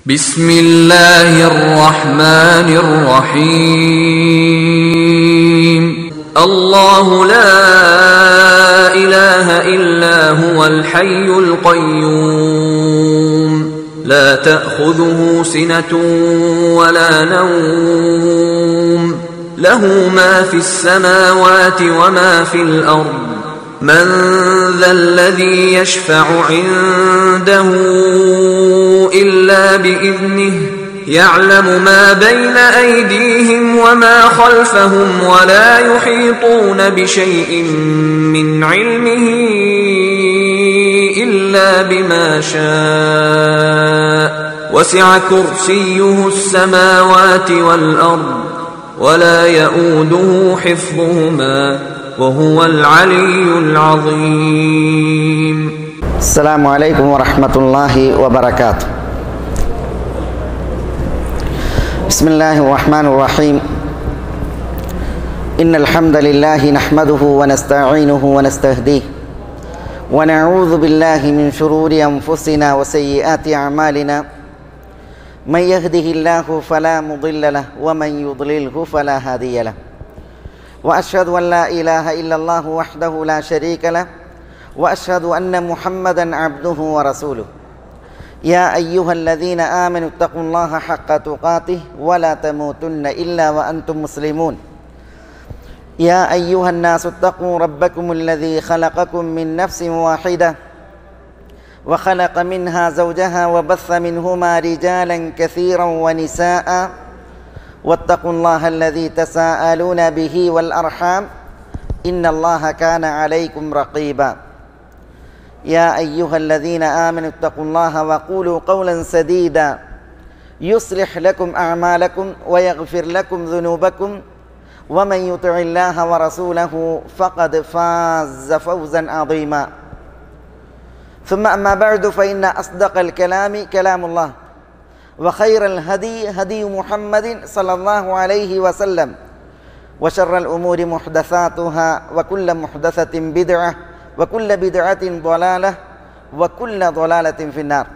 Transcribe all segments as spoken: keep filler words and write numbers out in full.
بسم الله الرحمن الرحيم الله لا إله إلا هو الحي القيوم لا تأخذه سنة ولا نوم له ما في السماوات وما في الأرض من ذا الذي يشفع عنده إلا بإذنه يعلم ما بين أيديهم وما خلفهم ولا يحيطون بشيء من علمه إلا بما شاء وسع كرسيه السماوات والأرض ولا يؤوده حفظهما وهو العلي العظيم. السلام عليكم ورحمة الله وبركاته. بسم الله الرحمن الرحيم. إن الحمد لله نحمده ونستعينه ونستهديه ونعوذ بالله من شرور أنفسنا وسيئات أعمالنا من يهده الله فلا مضل له ومن يضلله فلا هادي له وأشهد أن لا إله إلا الله وحده لا شريك له وأشهد أن محمدا عبده ورسوله. يا أيها الذين آمنوا اتقوا الله حق تقاته ولا تموتن إلا وأنتم مسلمون. يا أيها الناس اتقوا ربكم الذي خلقكم من نفس واحدة وخلق منها زوجها وبث منهما رجالا كثيرا ونساء واتقوا الله الذي تساءلون به والأرحام إن الله كان عليكم رقيبا. يا أيها الذين آمنوا اتقوا الله وقولوا قولا سديدا يصلح لكم أعمالكم ويغفر لكم ذنوبكم ومن يطع الله ورسوله فقد فاز فوزا عظيما. ثم أما بعد فإن أصدق الكلام كلام الله وخير الهدي هدي محمد صلى الله عليه وسلم وشر الأمور محدثاتها وكل محدثة بدعة وكل بدعة ضلالة وكل ضلالة في النار.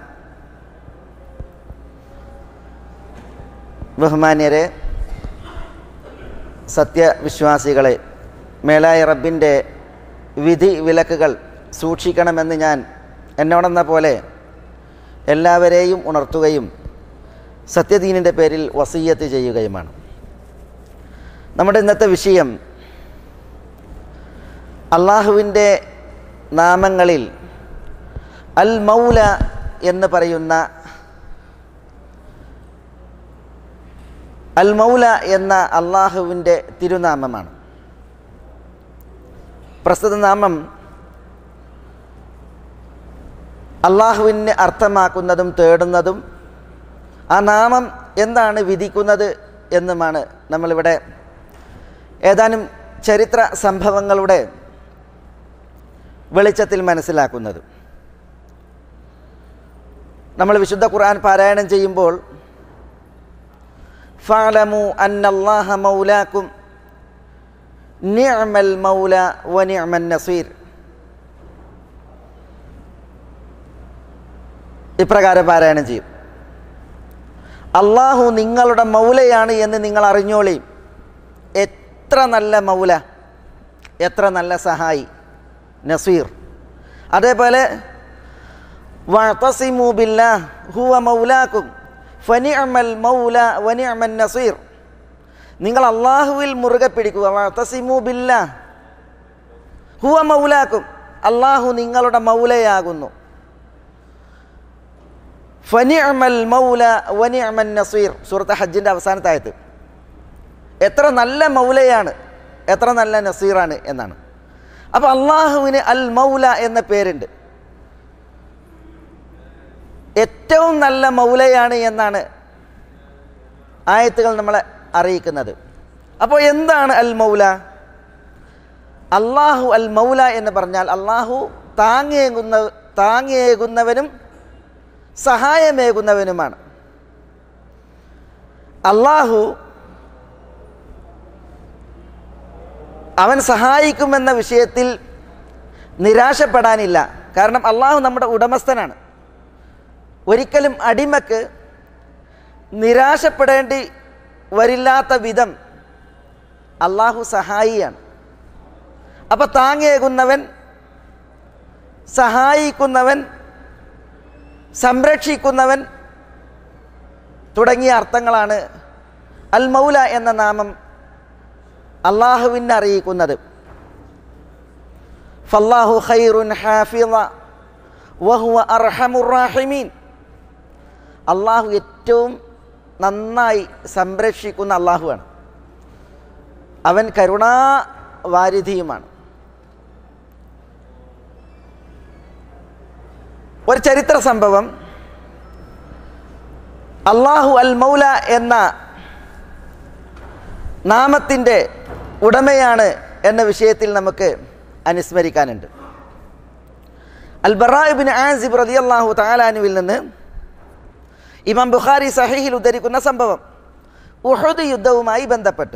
ബഹുമാന്യരെ, സത്യവിശ്വാസികളെ, മേലായ റബ്ബിൻ്റെ വിധി വിലക്കുകൾ സൂക്ഷിക്കണമെന്ന് ഞാൻ എന്നോടെന്ന പോലെ എല്ലാവരെയും ഉണർത്തുകയും സത്യദീനിൻ്റെ പേരിൽ വസിയ്യത്ത് ചെയ്യുകയുമാണ്. നമ്മുടെ ഇന്നത്തെ വിഷയം അള്ളാഹുവിൻ്റെ നാമങ്ങളിൽ അൽ മൗല എന്ന് പറയുന്ന അൽ മൗല എന്ന അള്ളാഹുവിൻ്റെ തിരുനാമമാണ്. പ്രസ്തുത നാമം അള്ളാഹുവിന് അർത്ഥമാക്കുന്നതും തേടുന്നതും ആ നാമം എന്താണ് വിധിക്കുന്നത് എന്നുമാണ് നമ്മളിവിടെ ഏതാനും ചരിത്ര സംഭവങ്ങളുടെ വെളിച്ചത്തിൽ മനസ്സിലാക്കുന്നത്. നമ്മൾ വിശുദ്ധ ഖുർആൻ പാരായണം ചെയ്യുമ്പോൾ ഫഅലമു അന്നല്ലാഹ മൗലാക്കും നിഅമൽ മൗല വ നിഅമൻ നസീർ ഇപ്രകാരം പാരായണം ചെയ്യും. അള്ളാഹു നിങ്ങളുടെ മൗലയാണ് എന്ന് നിങ്ങൾ അറിഞ്ഞോളി. എത്ര നല്ല മൗല, എത്ര നല്ല സഹായി, നസീർ. അതേപോലെ വഅതസിമു ബില്ലാഹ് ഹുവ മൗലാക്കും ഫനിഅമൽ മൗല വനിഅമൻ നസീർ. നിങ്ങൾ അള്ളാഹുവിൽ മുറുകെ പിടിക്കുക. വഅതസിമു ബില്ലാഹ് ഹുവ മൗലാക്കും, അള്ളാഹു നിങ്ങളുടെ മൗലയാകുന്നു. ഫനിഅമൽ മൗല വനിഅമൻ നസീർ, സൂറത്ത് ഹജ്ജിൻ്റെ അവസാനത്തെ ആയത്ത്. എത്ര നല്ല മൗലയാണ്, എത്ര നല്ല നസീറാണ് എന്നാണ്. അപ്പോൾ അള്ളാഹുവിന് അൽ മൗല എന്ന പേരുണ്ട്. ഏറ്റവും നല്ല മൗലയാണ് എന്നാണ് ആയത്തുകൾ നമ്മളെ അറിയിക്കുന്നത്. അപ്പോൾ എന്താണ് അൽ മൗല? അള്ളാഹു അൽ മൗല എന്ന് പറഞ്ഞാൽ അള്ളാഹു താങ്ങിയേകുന്ന താങ്ങിയേകുന്നവനും സഹായമേകുന്നവനുമാണ്. അള്ളാഹു അവൻ സഹായിക്കുമെന്ന വിഷയത്തിൽ നിരാശപ്പെടാനില്ല. കാരണം അള്ളാഹു നമ്മുടെ ഉടമസ്ഥനാണ്. ഒരിക്കലും അടിമക്ക് നിരാശപ്പെടേണ്ടി വരില്ലാത്ത വിധം അള്ളാഹു സഹായിയാണ്. അപ്പം താങ്ങേകുന്നവൻ, സഹായിക്കുന്നവൻ, സംരക്ഷിക്കുന്നവൻ തുടങ്ങിയ അർത്ഥങ്ങളാണ് അൽ മൗല എന്ന നാമം അള്ളാഹുവിനെ അറിയിക്കുന്നത്. ഫല്ലാഹു ഖൈറുൻ ഹാഫിള വഹുവ അർഹമുർ റാഹിമീൻ. അള്ളാഹു ഏറ്റവും നന്നായി സംരക്ഷിക്കുന്ന അള്ളാഹുവാണ്. അവൻ കരുണാവാരിധിയുമാണ്. ഒരു ചരിത്ര സംഭവം, അള്ളാഹു അൽ മൗല എന്ന നാമത്തിൻ്റെ ഉടമയാണ് എന്ന വിഷയത്തിൽ നമുക്ക് അനുസ്മരിക്കാനുണ്ട്. അൽ ബറാ ഇബ്നു ആസിബ് റളിയല്ലാഹു തആല അൻഹുവിൽ നിന്ന് ഇമാം ബുഖാരി സഹീഹിൽ ഉദ്ധരിക്കുന്ന സംഭവം ഉഹദ് യുദ്ധവുമായി ബന്ധപ്പെട്ട്.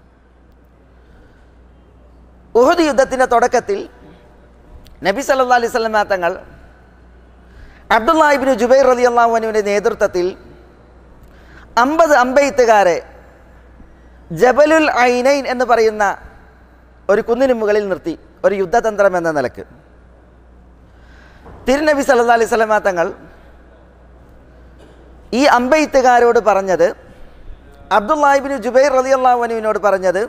ഉഹദ് യുദ്ധത്തിൻ്റെ തുടക്കത്തിൽ നബി സല്ലല്ലാഹു അലൈഹി വസല്ലം തങ്ങൾ അബ്ദുല്ലാഹ് ഇബ്നു ജുബൈർ റളിയല്ലാഹു അൻഹുവിൻ്റെ നേതൃത്വത്തിൽ അമ്പത് അമ്പെയ്ത്തുകാരെ ജബലുൽ ഐനൈൻ എന്ന് പറയുന്ന ഒരു കുന്നിന് മുകളിൽ നിർത്തി, ഒരു യുദ്ധതന്ത്രം എന്ന നിലക്ക്. തിരുനബി സല്ലല്ലാഹു അലൈഹി വസല്ലം തങ്ങൾ ഈ അമ്പെയ്ത്തുകാരോട് പറഞ്ഞത്, അബ്ദുല്ലാഹ് ഇബ്നു ജുബൈർ റളിയല്ലാഹു അൻഹുവിനോട് പറഞ്ഞത്,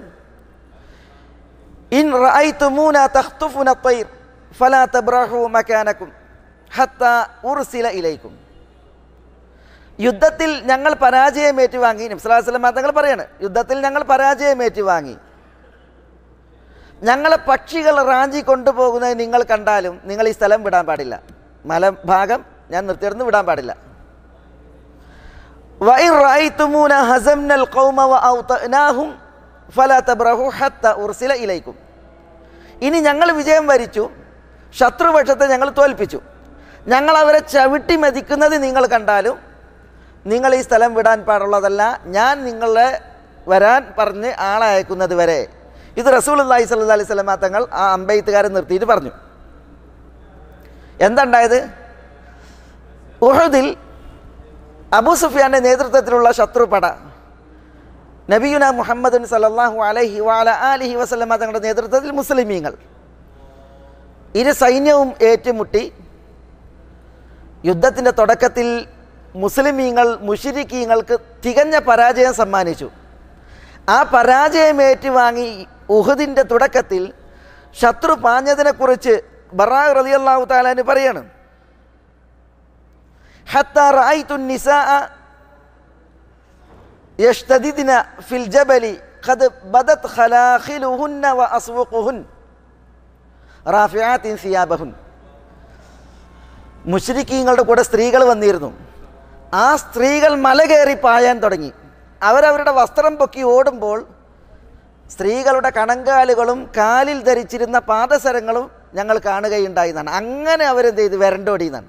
ഇൻ റഅയ്തുമൂന തഖ്തുഫുന അത്വൈർ ഫലാ തബ്റഹു മകാനകും ഹത്താ ഉർസില ഇലൈക്കും. യുദ്ധത്തിൽ ഞങ്ങൾ പരാജയം ഏറ്റുവാങ്ങി, നബി സല്ലല്ലാഹു അലൈഹി വസല്ലം തങ്ങൾ പറയാണ്, യുദ്ധത്തിൽ ഞങ്ങൾ പരാജയം ഏറ്റുവാങ്ങി, ഞങ്ങളെ പക്ഷികൾ റാഞ്ചി കൊണ്ടുപോകുന്നത് നിങ്ങൾ കണ്ടാലും നിങ്ങൾ ഈ സ്ഥലം വിടാൻ പാടില്ല, മലഭാഗം ഞാൻ നിർത്തിയിടുന്ന് വിടാൻ പാടില്ല. വഇൻ റഅയ്തുമൂന ഹസംനൽ ഖൗമ വഔതനാഹും ഫലാ തബ്റഹു ഹത്താ ഉർസില ഇലൈക്കും. ഇനി ഞങ്ങൾ വിജയം വരിച്ചു, ശത്രുപക്ഷത്തെ ഞങ്ങൾ തോൽപ്പിച്ചു, ഞങ്ങൾ അവരെ ചവിട്ടി മതിക്കുന്നത് നിങ്ങൾ കണ്ടാലും നിങ്ങൾ ഈ സ്ഥലം വിടാൻ പാടുള്ളതല്ല, ഞാൻ നിങ്ങളെ വരാൻ പറഞ്ഞ് ആളെ അയക്കുന്നത് വരെ. ഇത് റസൂലുള്ളാഹി സ്വല്ലല്ലാഹു അലൈഹി വസല്ലം തങ്ങൾ ആ അമ്പെയ്ത്തുകാരെ നിർത്തിയിട്ട് പറഞ്ഞു. എന്തുണ്ടായത്? ഉഹദിൽ അബൂ സുഫിയാന്റെ നേതൃത്വത്തിലുള്ള ശത്രുപട നബിയുന മുഹമ്മദ് സല്ലല്ലാഹു അലൈഹി വഅല ആലിഹി വസല്ലം തങ്ങളുടെ നേതൃത്വത്തിൽ മുസ്ലിമീങ്ങൾ ഇരു സൈന്യവും ഏറ്റുമുട്ടി. യുദ്ധത്തിൻ്റെ തുടക്കത്തിൽ മുസ്ലിമീങ്ങൾ മുശ്രിക്കീങ്ങൾക്ക് തികഞ്ഞ പരാജയം സമ്മാനിച്ചു. ആ പരാജയം ഏറ്റുവാങ്ങി ഉഹദിൻ്റെ തുടക്കത്തിൽ ശത്രു പാഞ്ഞതിനെക്കുറിച്ച് ബറാ റളിയല്ലാഹു തആല അൻഹു പറയാണ്, ഹത്താ റഅയ്തു നിസാഅ യഷ്തദിദ്ന ഫിൽ ജബലി ഖദ് ബദത് ഖലാഖിലുഹുന്ന വഅസ്വഖുഹുൻ റാഫിആത്തിൻ സിയാബഹുൻ. മുശ്രിക്കീങ്ങളുടെ കൂടെ സ്ത്രീകൾ വന്നിരുന്നു. ആ സ്ത്രീകൾ മല കയറി പായാൻ തുടങ്ങി. അവരവരുടെ വസ്ത്രം പൊക്കി ഓടുമ്പോൾ സ്ത്രീകളുടെ കണങ്കാലുകളും കാലിൽ ധരിച്ചിരുന്ന പാദസരങ്ങളും ഞങ്ങൾ കാണുകയുണ്ടായി എന്നാണ്. അങ്ങനെ അവരെന്ത് ചെയ്ത് വരണ്ടോടി എന്നാണ്.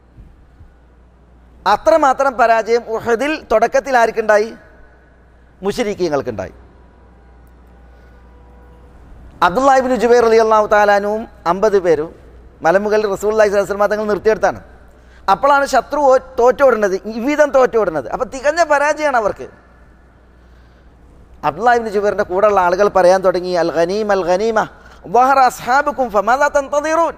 അത്രമാത്രം പരാജയം ഉഹദിൽ തുടക്കത്തിൽ ആർക്കുണ്ടായി? മുശ്രിക്കീങ്ങൾക്കുണ്ടായി. അബ്ദുല്ലാഹ് ഇബ്നു ജുബൈർ റളിയല്ലാഹു തആല അൻഹുവും അമ്പത് പേരും മലമുകളിൽ റസൂലുള്ളാഹി സ്വല്ലല്ലാഹു അലൈഹി വസല്ലം തങ്ങൾ നിർത്തിയെടുത്താണ്. അപ്പോഴാണ് ശത്രു തോറ്റോടുന്നത്, ഇവിധം തോറ്റോടുന്നത്. അപ്പം തികഞ്ഞ പരാജയമാണ് അവർക്ക്. അബ്ദുല്ലാഹ് ഇബ്നു ജുബൈറിൻ്റെ കൂടെയുള്ള ആളുകൾ പറയാൻ തുടങ്ങി, അൽ ഗനീമ അൽ ഗനീമ വഹറ അസ്ഹാബുക്കും ഫമാദാ തൻതദിറൂൻ.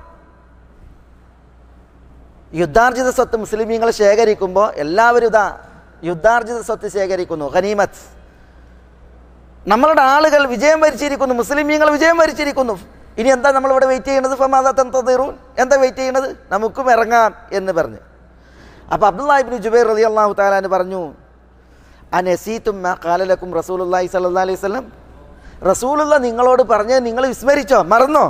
യുദ്ധാർജിത സ്വത്ത് മുസ്ലിമീങ്ങൾ ശേഖരിക്കുമ്പോൾ എല്ലാവരും ഇതാ യുദ്ധാർജിത സ്വത്ത് ശേഖരിക്കുന്നു, ഗനീമത്ത്. നമ്മളുടെ ആളുകൾ വിജയം വരിച്ചിരിക്കുന്നു, മുസ്ലിമീങ്ങൾ വിജയം വരിച്ചിരിക്കുന്നു. ഇനി എന്താ നമ്മളിവിടെ വെയിറ്റ് ചെയ്യണത്? ഫമാദാ തൻതദിറൂൻ, എന്താ വെയിറ്റ് ചെയ്യണത്? നമുക്കും ഇറങ്ങാം എന്ന് പറഞ്ഞു. അപ്പോൾ അബ്ദുല്ലാഹ് ഇബ്നു ജുബൈർ റളിയല്ലാഹു തആല അൻഹു പറഞ്ഞു, അനസീതും മാ ഖാല ലക്കും റസൂലുള്ളാഹി സ്വല്ലല്ലാഹു അലൈഹി വസല്ലം. റസൂലുള്ള നിങ്ങളോട് പറഞ്ഞത് നിങ്ങൾ വിസ്മരിച്ചോ, മറന്നോ?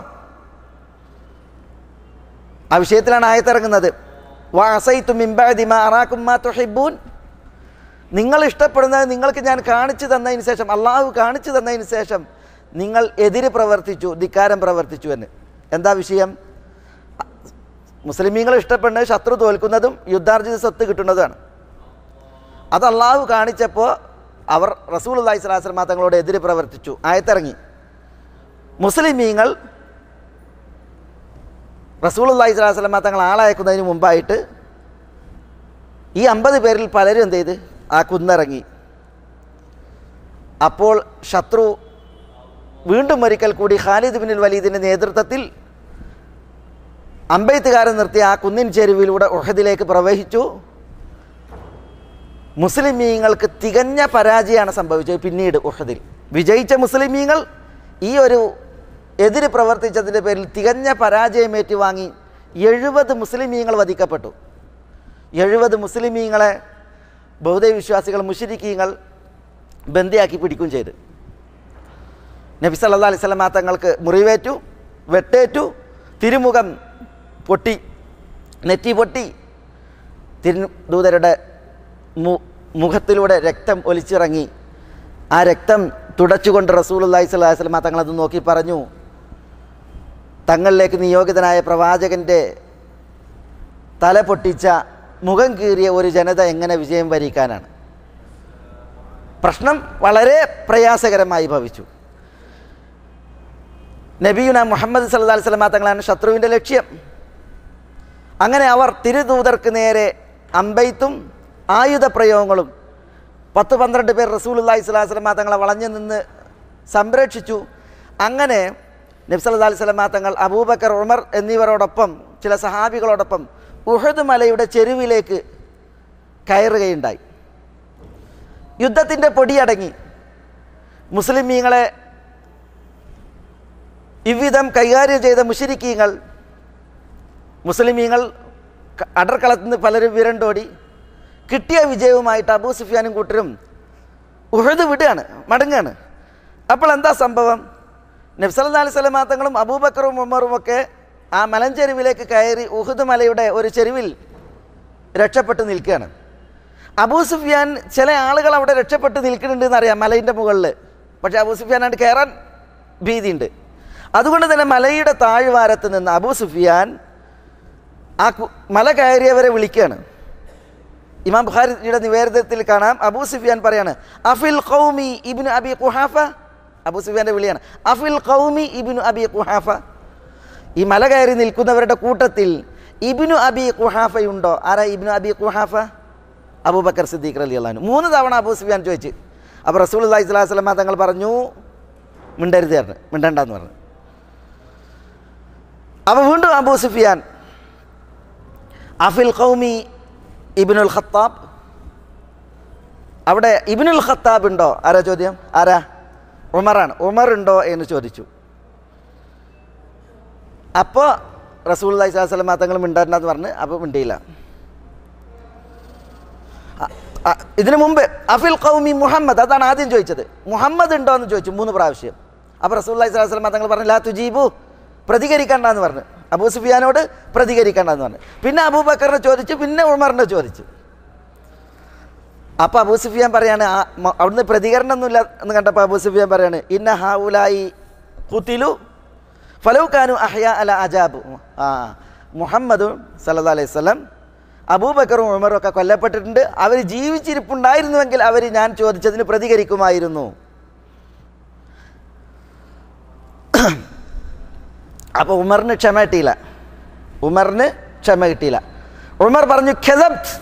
ആ വിഷയത്തിലാണ് ആയത്തിറങ്ങുന്നത്. വഅസൈതു മിൻ ബഅദി മാ അറാകും മാ തുഹിബ്ബൂൻ. നിങ്ങൾ ഇഷ്ടപ്പെടുന്നത് നിങ്ങൾക്ക് ഞാൻ കാണിച്ചു തന്നതിന് ശേഷം, അള്ളാഹു കാണിച്ചു തന്നതിന് ശേഷം നിങ്ങൾ എതിര് പ്രവർത്തിച്ചു, ധിക്കാരം പ്രവർത്തിച്ചു എന്ന്. എന്താ വിഷയം? മുസ്ലിമീങ്ങൾ ഇഷ്ടപ്പെടുന്നത് ശത്രു തോൽക്കുന്നതും യുദ്ധാർജിത സ്വത്ത് കിട്ടുന്നതുമാണ്. അത് അള്ളാഹു കാണിച്ചപ്പോൾ അവർ റസൂലുള്ളാഹി സ്വല്ലല്ലാഹു അലൈഹി വസല്ലം തങ്ങളോട് എതിര് പ്രവർത്തിച്ചു. ആയത്തിറങ്ങി. മുസ്ലിമീങ്ങൾ റസൂലുള്ളാഹി സ്വല്ലല്ലാഹു അലൈഹി വസല്ലം തങ്ങൾ ആളയക്കുന്നതിന് മുമ്പായിട്ട് ഈ അമ്പത് പേരിൽ പലരും എന്ത് ചെയ്ത് ആ കുന്നിറങ്ങി. അപ്പോൾ ശത്രു വീണ്ടും ഒരിക്കൽ കൂടി ഖാലിദ് ബിൻ വലീദിൻ്റെ നേതൃത്വത്തിൽ അമ്പെയ്ത്തുകാരൻ നിർത്തി ആ കുന്നിൻ ചെരുവിലൂടെ ഉഹദിലേക്ക് പ്രവഹിച്ചു. മുസ്ലിമീങ്ങൾക്ക് തികഞ്ഞ പരാജയമാണ് സംഭവിച്ചത്. പിന്നീട് ഉഹദിൽ വിജയിച്ച മുസ്ലിമീങ്ങൾ ഈ ഒരു എതിര് പ്രവർത്തിച്ചതിൻ്റെ പേരിൽ തികഞ്ഞ പരാജയം ഏറ്റുവാങ്ങി എഴുപത് മുസ്ലിമീങ്ങൾ വധിക്കപ്പെട്ടു. എഴുപത് മുസ്ലിമീങ്ങളെ ബൗദ്ധ വിശ്വാസികൾ മുശ്രിക്കീങ്ങൾ ബന്ദിയാക്കി പിടിക്കുകയും ചെയ്തു. നബി സല്ലല്ലാഹു അലൈഹി വസല്ലം തങ്ങൾക്ക് മുറിവേറ്റു, വെട്ടേറ്റു, തിരുമുഖം പൊട്ടി, നെറ്റി പൊട്ടി, തിരുദൂതരുടെ മു മുഖത്തിലൂടെ രക്തം ഒലിച്ചിറങ്ങി. ആ രക്തം തുടച്ചുകൊണ്ട് റസൂലുള്ളാഹി സ്വല്ലല്ലാഹു അലൈഹി വസല്ലം തങ്ങളത് നോക്കി പറഞ്ഞു, തങ്ങളിലേക്ക് നിയോഗിതനായ പ്രവാചകൻ്റെ തല പൊട്ടിച്ച മുഖം കീറിയ ഒരു ജനത എങ്ങനെ വിജയം വരിക്കാനാണ്? പ്രശ്നം വളരെ പ്രയാസകരമായി ഭവിച്ചു. നബിയുന മുഹമ്മദ് സല്ലല്ലാഹു അലൈഹി വസല്ലം തങ്ങളാണ് ശത്രുവിൻ്റെ ലക്ഷ്യം. അങ്ങനെ അവർ തിരുദൂതർക്ക് നേരെ അമ്പെയ്ത്തും ആയുധ പ്രയോഗങ്ങളും പത്ത് പന്ത്രണ്ട് പേർ റസൂലുള്ളാഹി സ്വല്ലല്ലാഹു അലൈഹി വസല്ലം തങ്ങളെ വളഞ്ഞു നിന്ന് സംരക്ഷിച്ചു. അങ്ങനെ നബി സല്ലല്ലാഹു അലൈഹി വസല്ലം തങ്ങൾ അബൂബക്കർ, ഉമർ എന്നിവരോടൊപ്പം ചില സഹാബികളോടൊപ്പം ഉഹദ് മലയുടെ ചെരുവിലേക്ക് കയറുകയുണ്ടായി. യുദ്ധത്തിൻ്റെ പൊടിയടങ്ങി. മുസ്ലിമീങ്ങളെ ഇவ்விധം കൈകാര്യം ചെയ്ത മുശ്രിക്കീങ്ങൾ, മുസ്ലിമീങ്ങൾ അടർക്കളത്തിൽ നിന്ന് പലരും വിരണ്ടോടി. കിട്ടിയ വിജയവുമായിട്ട് അബൂ സുഫിയാനും കൂട്ടരും ഉഹദ് വിടുകയാണ്, മടങ്ങുകയാണ്. അപ്പോൾ എന്താ സംഭവം? നബി സല്ലല്ലാഹു അലൈഹി വസല്ലം തങ്ങളും അബൂബക്കറും ഉമറും ഒക്കെ ആ മലഞ്ചെരുവിലേക്ക് കയറി ഉഹദ് മലയുടെ ഒരു ചെരുവിൽ രക്ഷപ്പെട്ട് നിൽക്കുകയാണ്. അബൂ സുഫിയാൻ ചില ആളുകൾ അവിടെ രക്ഷപ്പെട്ട് നിൽക്കുന്നുണ്ട് എന്നറിയാം മലയിൻ്റെ മുകളിൽ. പക്ഷേ അബൂ സുഫിയാനായിട്ട് കയറാൻ ഭീതിയുണ്ട്. അതുകൊണ്ട് തന്നെ മലയുടെ താഴ്വാരത്ത് നിന്ന് അബൂ സുഫിയാൻ ആ മല കയറിയവരെ വിളിക്കുകയാണ്. ഇമാം ബുഖാരിയുടെ നിവേദനത്തിൽ കാണാം, അബൂ സുഫിയാൻ പറയാണ്, അഫിൽ ഖൗമി ഇബ്നു അബി ഖുഹാഫ. അബൂ സുഫിയാൻ്റെ വിളിയാണ്, അഫിൽ ഖൗമി ഇബ്നു അബി ഖുഹാഫ. ഈ മല കയറി നിൽക്കുന്നവരുടെ കൂട്ടത്തിൽ ഇബ്നു അബി ഖുഹാഫയുണ്ടോ? ആരാ ഇബ്നു അബി ഖുഹാഫ? അബൂബക്കർ സിദ്ദീഖ് റളിയല്ലാഹു അൻഹു. മൂന്ന് തവണ അബൂ സുഫിയാൻ ചോദിച്ചു. അപ്പോൾ റസൂലുള്ളാഹി സ്വല്ലല്ലാഹു അലൈഹി വസല്ലം തങ്ങൾ പറഞ്ഞു, മിണ്ടരുത് പറഞ്ഞു, മിണ്ടണ്ടെന്ന് പറഞ്ഞു. അപ്പോൾ വീണ്ടും അബൂ സുഫിയാൻ, അഫിൽ ഖൗമി ഇബ്നുൽ ഖത്താബ്. അവിടെ ഇബ്നുൽ ഖത്താബ് ഉണ്ടോ? ആരാ ചോദ്യം? ആരാ? ഉമറാണ്. ഉമർ ഉണ്ടോ എന്ന് ചോദിച്ചു. അപ്പോൾ റസൂലുള്ളാഹി സ്വല്ലല്ലാഹു അലൈഹി വസല്ലം തങ്ങൾ മിണ്ടണ്ടെന്ന് പറഞ്ഞ് അപ്പോൾ മിണ്ടിയില്ല. ഇതിനു മുമ്പ് അഫിൽ ഖൗമി മുഹമ്മദ്, അതാണ് ആദ്യം ചോദിച്ചത്. മുഹമ്മദ് ഉണ്ടോ എന്ന് ചോദിച്ചു മൂന്ന് പ്രാവശ്യം. അപ്പോൾ റസൂലുള്ളാഹി സ്വല്ലല്ലാഹു അലൈഹി വസല്ലം തങ്ങൾ പറഞ്ഞു, ലാ തുജീബു, പ്രതികരിക്കണ്ടെന്ന് പറഞ്ഞു. അബൂ സുഫിയാനോട് പ്രതികരിക്കണ്ടെന്ന് പറഞ്ഞു. പിന്നെ അബൂബക്കറിനെ ചോദിച്ചു, പിന്നെ ഉമറിനെ ചോദിച്ചു. അപ്പോൾ അബൂ സുഫിയാൻ പറയാണ്, അവിടുന്ന് പ്രതികരണമൊന്നുമില്ല എന്ന് കണ്ടപ്പോൾ അബൂ സുഫിയാൻ പറയാണ്, ഇന്ന ഹൗലായി ഖുതിലു ഫലൗ കാനു അഹ്യാ അല അജാബു. ആ മുഹമ്മദ് സല്ലല്ലാഹു അലൈഹി വസല്ലം, അബൂബക്കറും ഉമറും ഒക്കെ കൊല്ലപ്പെട്ടിട്ടുണ്ട്. അവർ ജീവിച്ചിരിപ്പുണ്ടായിരുന്നുവെങ്കിൽ അവർ ഞാൻ ചോദിച്ചതിന് പ്രതികരിക്കുമായിരുന്നു. അപ്പോൾ ഉമറിന് ക്ഷമ കിട്ടിയില്ല. ഉമറിന് ക്ഷമ കിട്ടിയില്ല. ഉമർ പറഞ്ഞു, ഖദബ്ത്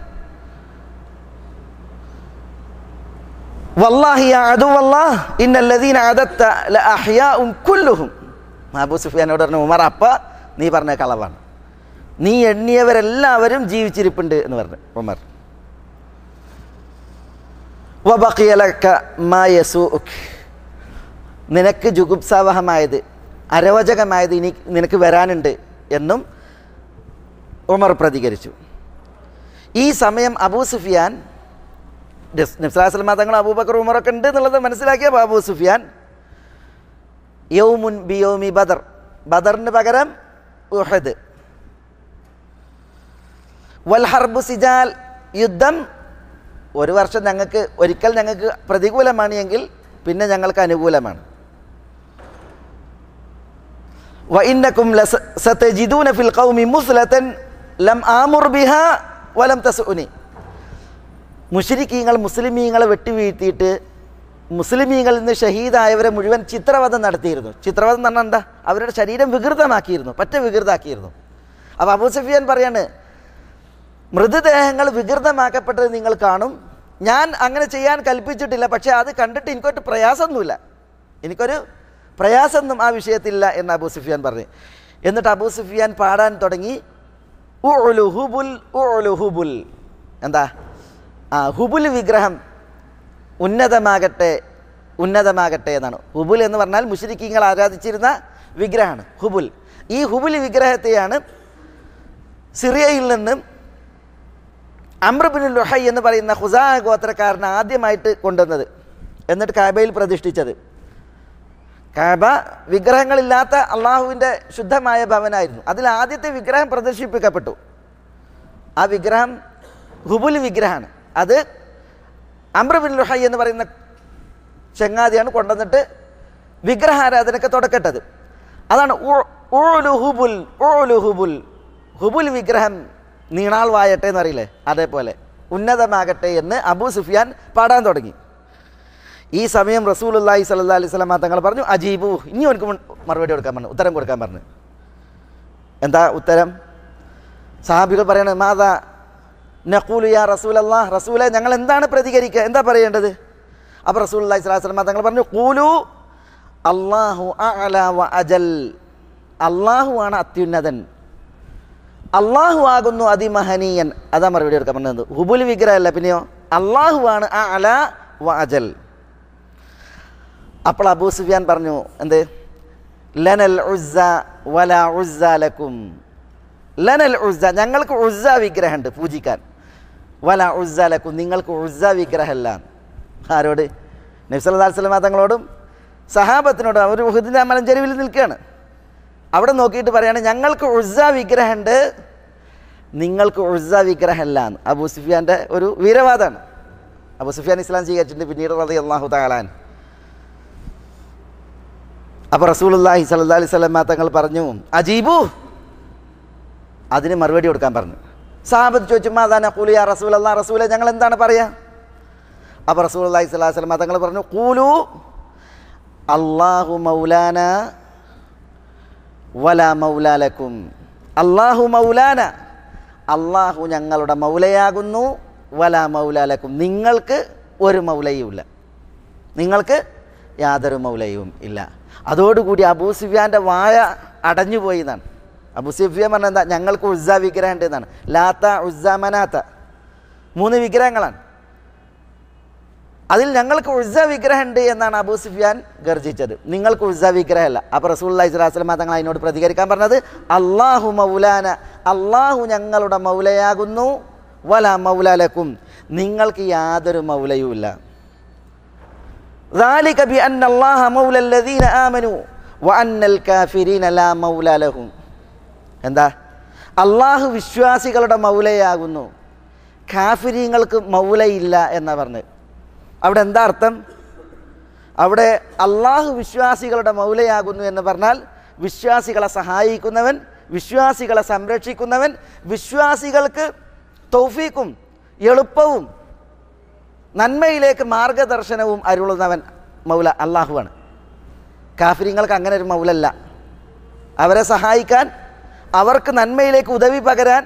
വല്ലാഹി യാ അദുവല്ലാഹ് ഇന്നല്ലദീന അദത്ത ലഅഹ്യാഉൻ കുല്ലുഹും. അബൂ സുഫിയാനോട് പറഞ്ഞു, ഉമർ അപ്പം നീ പറഞ്ഞ കളവാണ്, നീ എണ്ണിയവരെല്ലാവരും ജീവിച്ചിരിപ്പുണ്ട് എന്ന് പറഞ്ഞു ഉമർ. വബഖിയ ലക മാ യസൂഉക്, നിനക്ക് ജുഗുപ്സാവഹമായത്, അരവചകമായത് ഇനി നിനക്ക് വരാനുണ്ട് എന്നും ഉമർ പ്രതികരിച്ചു. ഈ സമയം അബൂ സുഫിയാൻ, നബി സല്ലല്ലാഹു അലൈഹി വസല്ലം തങ്ങൾ അബൂബക്കർ ഉമറൊക്കെ ഉണ്ട് എന്നുള്ളത് മനസ്സിലാക്കിയ അബൂ സുഫിയാൻ, യൗമുൻ ബിയൗമി ബദർ, ബദറിന് പകരം ഉഹദ്, വൽ ഹർബു സിജാൽ, യുദ്ധം ഒരു വർഷം ഞങ്ങൾക്ക് ഒരിക്കൽ ഞങ്ങൾക്ക് പ്രതികൂലമാണ് എങ്കിൽ പിന്നെ ഞങ്ങൾക്ക് അനുകൂലമാണ്. വഇന്നകും സതജിദൂന ഫിൽ ഖൗമി മുസ്ലതൻ ലം ആമുർ ബിഹാ വലം തസുനി. മുശ്രിക്കീങ്ങൾ മുസ്ലിമീങ്ങളെ വെട്ടിവീഴ്ത്തിയിട്ട് മുസ്ലിമീങ്ങളിൽ നിന്ന് ഷഹീദായവരെ മുഴുവൻ ചിത്രവധം നടത്തിയിരുന്നു. ചിത്രവധം എന്ന് പറഞ്ഞാൽ എന്താ? അവരുടെ ശരീരം വികൃതമാക്കിയിരുന്നു, പറ്റ വികൃതമാക്കിയിരുന്നു. അപ്പോൾ അബൂ സുഫിയാൻ പറയാണ്, മൃതദേഹങ്ങൾ വികൃതമാക്കപ്പെട്ടത് നിങ്ങൾ കാണും, ഞാൻ അങ്ങനെ ചെയ്യാൻ കൽപ്പിച്ചിട്ടില്ല, പക്ഷേ അത് കണ്ടിട്ട് എനിക്കൊരു പ്രയാസമൊന്നുമില്ല, എനിക്കൊരു പ്രയാസമൊന്നും ആ വിഷയത്തില്ല എന്ന് അബൂ സുഫിയാൻ പറഞ്ഞു. എന്നിട്ട് അബൂ സുഫിയാൻ പാടാൻ തുടങ്ങി, ഉഉലു ഹുബുൽ ഉഉലു ഹുബുൽ. എന്താ? ആ ഹുബുൽ വിഗ്രഹം ഉന്നതമാകട്ടെ ഉന്നതമാകട്ടെ എന്നാണ്. ഹുബുൽ എന്ന് പറഞ്ഞാൽ മുശ്രിക്കീങ്ങൾ ആരാധിച്ചിരുന്ന വിഗ്രഹമാണ് ഹുബുൽ. ഈ ഹുബുൽ വിഗ്രഹത്തെയാണ് സിറിയയിൽ നിന്ന് അംർ ബിൻ ലുഹൈ എന്ന് പറയുന്ന ഖുസാ ഗോത്രക്കാരന് ആദ്യമായിട്ട് കൊണ്ടുവന്നത്, എന്നിട്ട് കാബയിൽ പ്രതിഷ്ഠിച്ചത്. കാബ വിഗ്രഹങ്ങളില്ലാത്ത അള്ളാഹുവിൻ്റെ ശുദ്ധമായ ഭവനായിരുന്നു. അതിൽ ആദ്യത്തെ വിഗ്രഹം പ്രദർശിപ്പിക്കപ്പെട്ടു. ആ വിഗ്രഹം ഹുബുൽ വിഗ്രഹമാണ്. അത് അംർ ബിൻ ലുഹൈ എന്ന് പറയുന്ന ചങ്ങാതിയാണ് കൊണ്ടുവന്നിട്ട് വിഗ്രഹാരാധനയ്ക്ക് തുടക്കട്ടത്. അതാണ് ഉഉലു ഹുബുൽ ഉഉലു ഹുബുൽ. ഹുബുൽ വിഗ്രഹം നീണാൾ വായട്ടെ എന്നറിയില്ലേ, അതേപോലെ ഉന്നതമാകട്ടെ എന്ന് അബൂ സുഫിയാൻ പാടാൻ തുടങ്ങി. ഈ സമയം റസൂലുള്ളാഹി സ്വല്ലല്ലാഹി അലൈഹി വസല്ലം തങ്ങൾ പറഞ്ഞു, അജീബു, ഇനി അവർക്ക് മറുപടി കൊടുക്കാൻ പറഞ്ഞു, ഉത്തരം കൊടുക്കാൻ പറഞ്ഞു. എന്താ ഉത്തരം? സഹാബികൾ പറയണത്, മാതാ നഖൂലു യാ റസൂലല്ലാഹ്, റസൂലെ ഞങ്ങൾ എന്താണ് പ്രതികരിക്കുക, എന്താ പറയേണ്ടത്? അപ്പോൾ റസൂലുള്ളാഹി സ്വല്ലല്ലാഹി അലൈഹി വസല്ലം തങ്ങൾ പറഞ്ഞു, ഖൂലു അല്ലാഹു അഅല വ അജൽ, അല്ലാഹു ആണ് അത്യുന്നതൻ, അള്ളാഹു ആകുന്നു അതിമഹനീയൻ. അതാ മറുപടി എടുക്കാൻ പറഞ്ഞത്. ഹുബുൽ വിഗ്രഹമല്ല, പിന്നെയോ അള്ളാഹു ആണ് അഅല വ അജൽ. അപ്പോൾ അബൂ സുഫിയാൻ പറഞ്ഞു, എന്ത്? ലനൽ ഉസ്സ വലാ ഉസ്സ ലക്കും. ലനൽ ഉസ്സ, ഞങ്ങൾക്ക് ഉസ്സ വിഗ്രഹമുണ്ട് പൂജിക്കാൻ. വലാ ഉസ്സ ലക്കും, നിങ്ങൾക്ക് ഉസ്സ വിഗ്രഹമല്ല. ആരോട്? നബി സല്ലല്ലാഹു അലൈഹി വസല്ലം തങ്ങളോടും സഹാബത്തിനോടും. അവർ ഉഹുദിന്റെ മലഞ്ചെരുവിൽ നിൽക്കുകയാണ്. അവിടെ നോക്കിയിട്ട് പറയാണ്, ഞങ്ങൾക്ക് ഉസ്സ വിഗ്രഹമുണ്ട്, നിങ്ങൾക്ക് ഉസ്സ വിഗ്രഹമല്ല. അബൂ സുഫിയാൻ്റെ ഒരു വീരവാദമാണ്. അബൂ സുഫിയാൻ ഇസ്ലാം സ്വീകരിച്ചിട്ടുണ്ട് പിന്നീട് റളിയല്ലാഹു തആല അൻഹു. അപ്പോൾ റസൂലുള്ളാഹി സ്വല്ലല്ലാഹി അലൈഹി വസല്ലം തങ്ങൾ പറഞ്ഞു, അജീബു, അതിന് മറുപടി കൊടുക്കാൻ പറഞ്ഞു. സഹാബത്ത് ചോദിച്ചു, മാദാ നഖൂലു യാ റസൂലല്ലാഹ്, റസൂലെ ഞങ്ങൾ എന്താണ് പറയുക? അപ്പോൾ റസൂലുള്ളാഹി സ്വല്ലല്ലാഹി അലൈഹി വസല്ലം തങ്ങൾ പറഞ്ഞു, ഖൂലു അല്ലാഹു മൗലാന വലാ മൗലാ ലക്കും. അല്ലാഹു മൗലാന, അള്ളാഹു ഞങ്ങളുടെ മൗലയാകുന്നു, വലാ മൗലാ ലക്കും, നിങ്ങൾക്ക് ഒരു മൗലയും ഇല്ല, നിങ്ങൾക്ക് യാതൊരു മൗലയും ഇല്ല. അതോടുകൂടി അബൂ സുഫിയാൻ്റെ വായ അടഞ്ഞുപോയി എന്നാണ്. അബൂ സുഫിയാൻ പറഞ്ഞത് എന്താ? ഞങ്ങൾക്ക് ഉസ്സ വിഗ്രഹം ഉണ്ട് എന്നാണ്. ലാത്ത, ഉസ്സ, മനാത്ത, മൂന്ന് വിഗ്രഹങ്ങളാണ്. അതിൽ ഞങ്ങൾക്ക് ഉസ്സ വിഗ്രഹമുണ്ട് എന്നാണ് അബൂ സുഫിയാൻ ഗർജിച്ചത്. നിങ്ങൾക്ക് ഉസ്സ വിഗ്രഹമല്ല. അപ്പോൾ റസൂലുള്ളാഹി സ്വല്ലല്ലാഹി അലൈഹി വസല്ലം തങ്ങൾ അതിനോട് പ്രതികരിക്കാൻ പറഞ്ഞത്, അല്ലാഹു മൗലാന, അള്ളാഹു ഞങ്ങളുടെ മൗലയാകുന്നു, വലാ മൗലാ ലക്കും, നിങ്ങൾക്ക് യാതൊരു മൗലയും ഇല്ല. ذلك بأن الله مولى الذين آمنوا وأن الكافرين لا مولى لهم. എന്താ? അള്ളാഹു വിശ്വാസികളുടെ മൗലയാകുന്നു, കാഫിരീങ്ങൾക്ക് മൗലയില്ല എന്നാ പറഞ്ഞത്. അവിടെ എന്താ അർത്ഥം? അവിടെ അള്ളാഹു വിശ്വാസികളുടെ മൗലയാകുന്നു എന്ന് പറഞ്ഞാൽ വിശ്വാസികളെ സഹായിക്കുന്നവൻ, വിശ്വാസികളെ സംരക്ഷിക്കുന്നവൻ, വിശ്വാസികൾക്ക് തൗഫീഖും എളുപ്പവും നന്മയിലേക്ക് മാർഗദർശനവും അരുളുന്നവൻ മൗല അള്ളാഹുവാണ്. കാഫിരിങ്ങൾക്ക് അങ്ങനെ ഒരു മൗലല്ല. അവരെ സഹായിക്കാൻ, അവർക്ക് നന്മയിലേക്ക് ഉദവി പകരാൻ,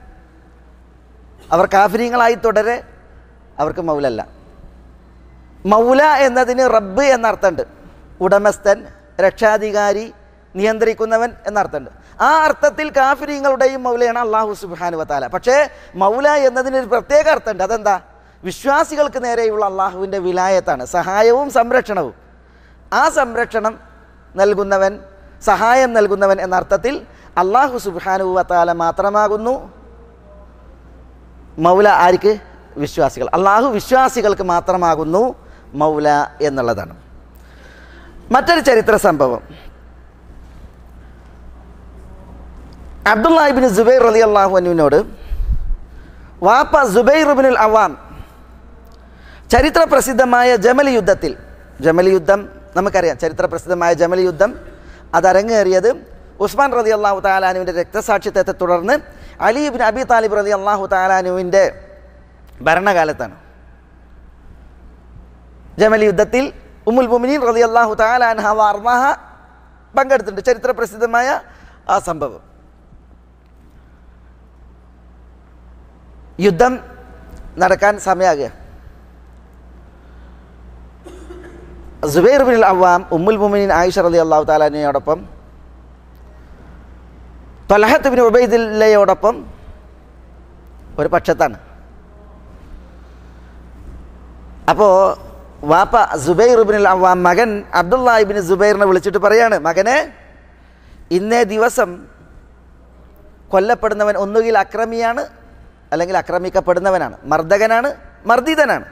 അവർ കാഫിരിങ്ങളായി തുടരെ അവർക്ക് മൗലല്ല. മൗല എന്നതിന് റബ്ബ് എന്നർത്ഥമുണ്ട്. ഉടമസ്ഥൻ, രക്ഷാധികാരി, നിയന്ത്രിക്കുന്നവൻ എന്നർത്ഥമുണ്ട്. ആ അർത്ഥത്തിൽ കാഫിരീങ്ങളുടെയും മൗലയാണ് അള്ളാഹു സുബ്ഹാനഹു വ തആല. പക്ഷേ മൗല എന്നതിനൊരു പ്രത്യേക അർത്ഥമുണ്ട്. അതെന്താ? വിശ്വാസികൾക്ക് നേരെയുള്ള അള്ളാഹുവിൻ്റെ വിലായത്താണ്, സഹായവും സംരക്ഷണവും. ആ സംരക്ഷണം നൽകുന്നവൻ, സഹായം നൽകുന്നവൻ എന്ന അർത്ഥത്തിൽ അള്ളാഹു സുബ്ഹാനഹു വ തആല മാത്രമാകുന്നു മൗല. ആർക്ക്? വിശ്വാസികൾ. അള്ളാഹു വിശ്വാസികൾക്ക് മാത്രമാകുന്നു മൗല എന്നുള്ളതാണ്. മറ്റൊരു ചരിത്ര സംഭവം, അബ്ദുല്ലാഹി ഇബ്നു സുബൈർ റളിയല്ലാഹു അൻഹുവിനോട് വാപ്പ സുബൈർ ഇബ്നുൽ അവ്വാം ചരിത്ര പ്രസിദ്ധമായ ജമൽ യുദ്ധത്തിൽ, ജമൽ യുദ്ധം നമുക്കറിയാം, ചരിത്ര പ്രസിദ്ധമായ ജമൽ യുദ്ധം അത് അരങ്ങേറിയത് ഉസ്മാൻ റളിയല്ലാഹു തആല അൻഹുവിൻ്റെ രക്തസാക്ഷിത്വത്തെ തുടർന്ന് അലി ഇബ്നു അബി താലിബ് റളിയല്ലാഹു തആല അൻഹുവിൻ്റെ ഭരണകാലത്താണ്. ജമൽ യുദ്ധത്തിൽ ഉമ്മുൽ മുഅ്മിനീൻ റളിയല്ലാഹു തആല അൻഹ വഅർളാഹ പങ്കെടുത്തിട്ടുണ്ട്. ചരിത്ര പ്രസിദ്ധമായ ആ സംഭവം. യുദ്ധം നടക്കാൻ സമയമാകുക, സുബൈർ ബിൻ അവ്വാം ഉമ്മുൽ മുഅ്മിനീൻ ആയിഷ റളിയല്ലാഹു തആല അൻഹയോടൊപ്പം തൽഹത്ത് ബിൻ ഉബൈദില്ലയോടൊപ്പം ഒരു പക്ഷത്താണ്. അപ്പോൾ വാപ്പ സുബൈർ ബിൻ അവ്വാം മകൻ അബ്ദുല്ലാ ഇബ്നു സുബൈറിനെ വിളിച്ചിട്ട് പറയാണ്, മകനെ, ഇന്നേ ദിവസം കൊല്ലപ്പെടുന്നവൻ ഒന്നുകിൽ അക്രമിയാണ് അല്ലെങ്കിൽ ആക്രമിക്കപ്പെടുന്നവനാണ്, മർദ്ദകനാണ്, മർദ്ദിതനാണ്.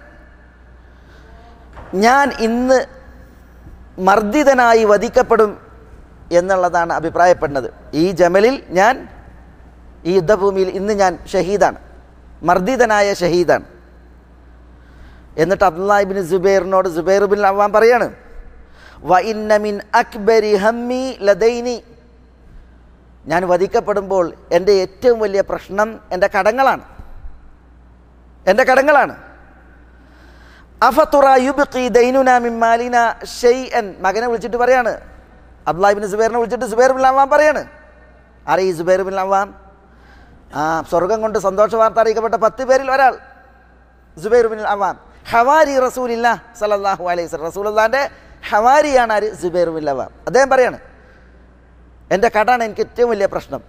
ഞാൻ ഇന്ന് മർദ്ദിതനായി വധിക്കപ്പെടും എന്നുള്ളതാണ് അഭിപ്രായപ്പെടുന്നത്. ഈ ജമലിൽ ഞാൻ, ഈ യുദ്ധഭൂമിയിൽ ഇന്ന് ഞാൻ ഷഹീദാണ്, മർദ്ദിതനായ ഷഹീദാണ്. എന്നിട്ട് അബ്ദുല്ലാ ഇബ്നു സുബൈറിനോട് സുബൈർ ബിൻ അവ്വാം പറയാണ്, വ ഇന്ന മിൻ അക്ബരി ഹമ്മി ലദൈനി, ഞാൻ വധിക്കപ്പെടുമ്പോൾ എൻ്റെ ഏറ്റവും വലിയ പ്രശ്നം എൻ്റെ കടങ്ങളാണ്, എൻ്റെ കടങ്ങളാണ്. അഫതുറ യുബ്ഖി ദൈനുന മിൻ മാലിന ഷൈഅൻ, മകനെ വിളിച്ചിട്ട് പറയാണ്, അബ്ദുല്ലാ ഇബ്നു സുബൈറിനെ വിളിച്ചിട്ട് സുബൈർ ബിൻ അവ്വാം പറയാണ്, ആരെ ഈ സുബൈർ ബിൻ അവ്വാം? ആ സ്വർഗം കൊണ്ട് സന്തോഷ വാർത്ത അറിയിക്കപ്പെട്ട പത്ത് പേരിൽ ഒരാൾ സുബൈർ ബിൻ അവ്വാം, ഹവാരി റസൂലില്ലാഹ് സല്ലല്ലാഹു അലൈഹി വസല്ലം, റസൂലുള്ളാഹിൻ്റെ ഹവാരിയാണ് ആര്? Zubair bin Awwam. അദ്ദേഹം പറയാണ്, എൻ്റെ കടാണ് എനിക്ക് ഏറ്റവും വലിയ പ്രശ്നം.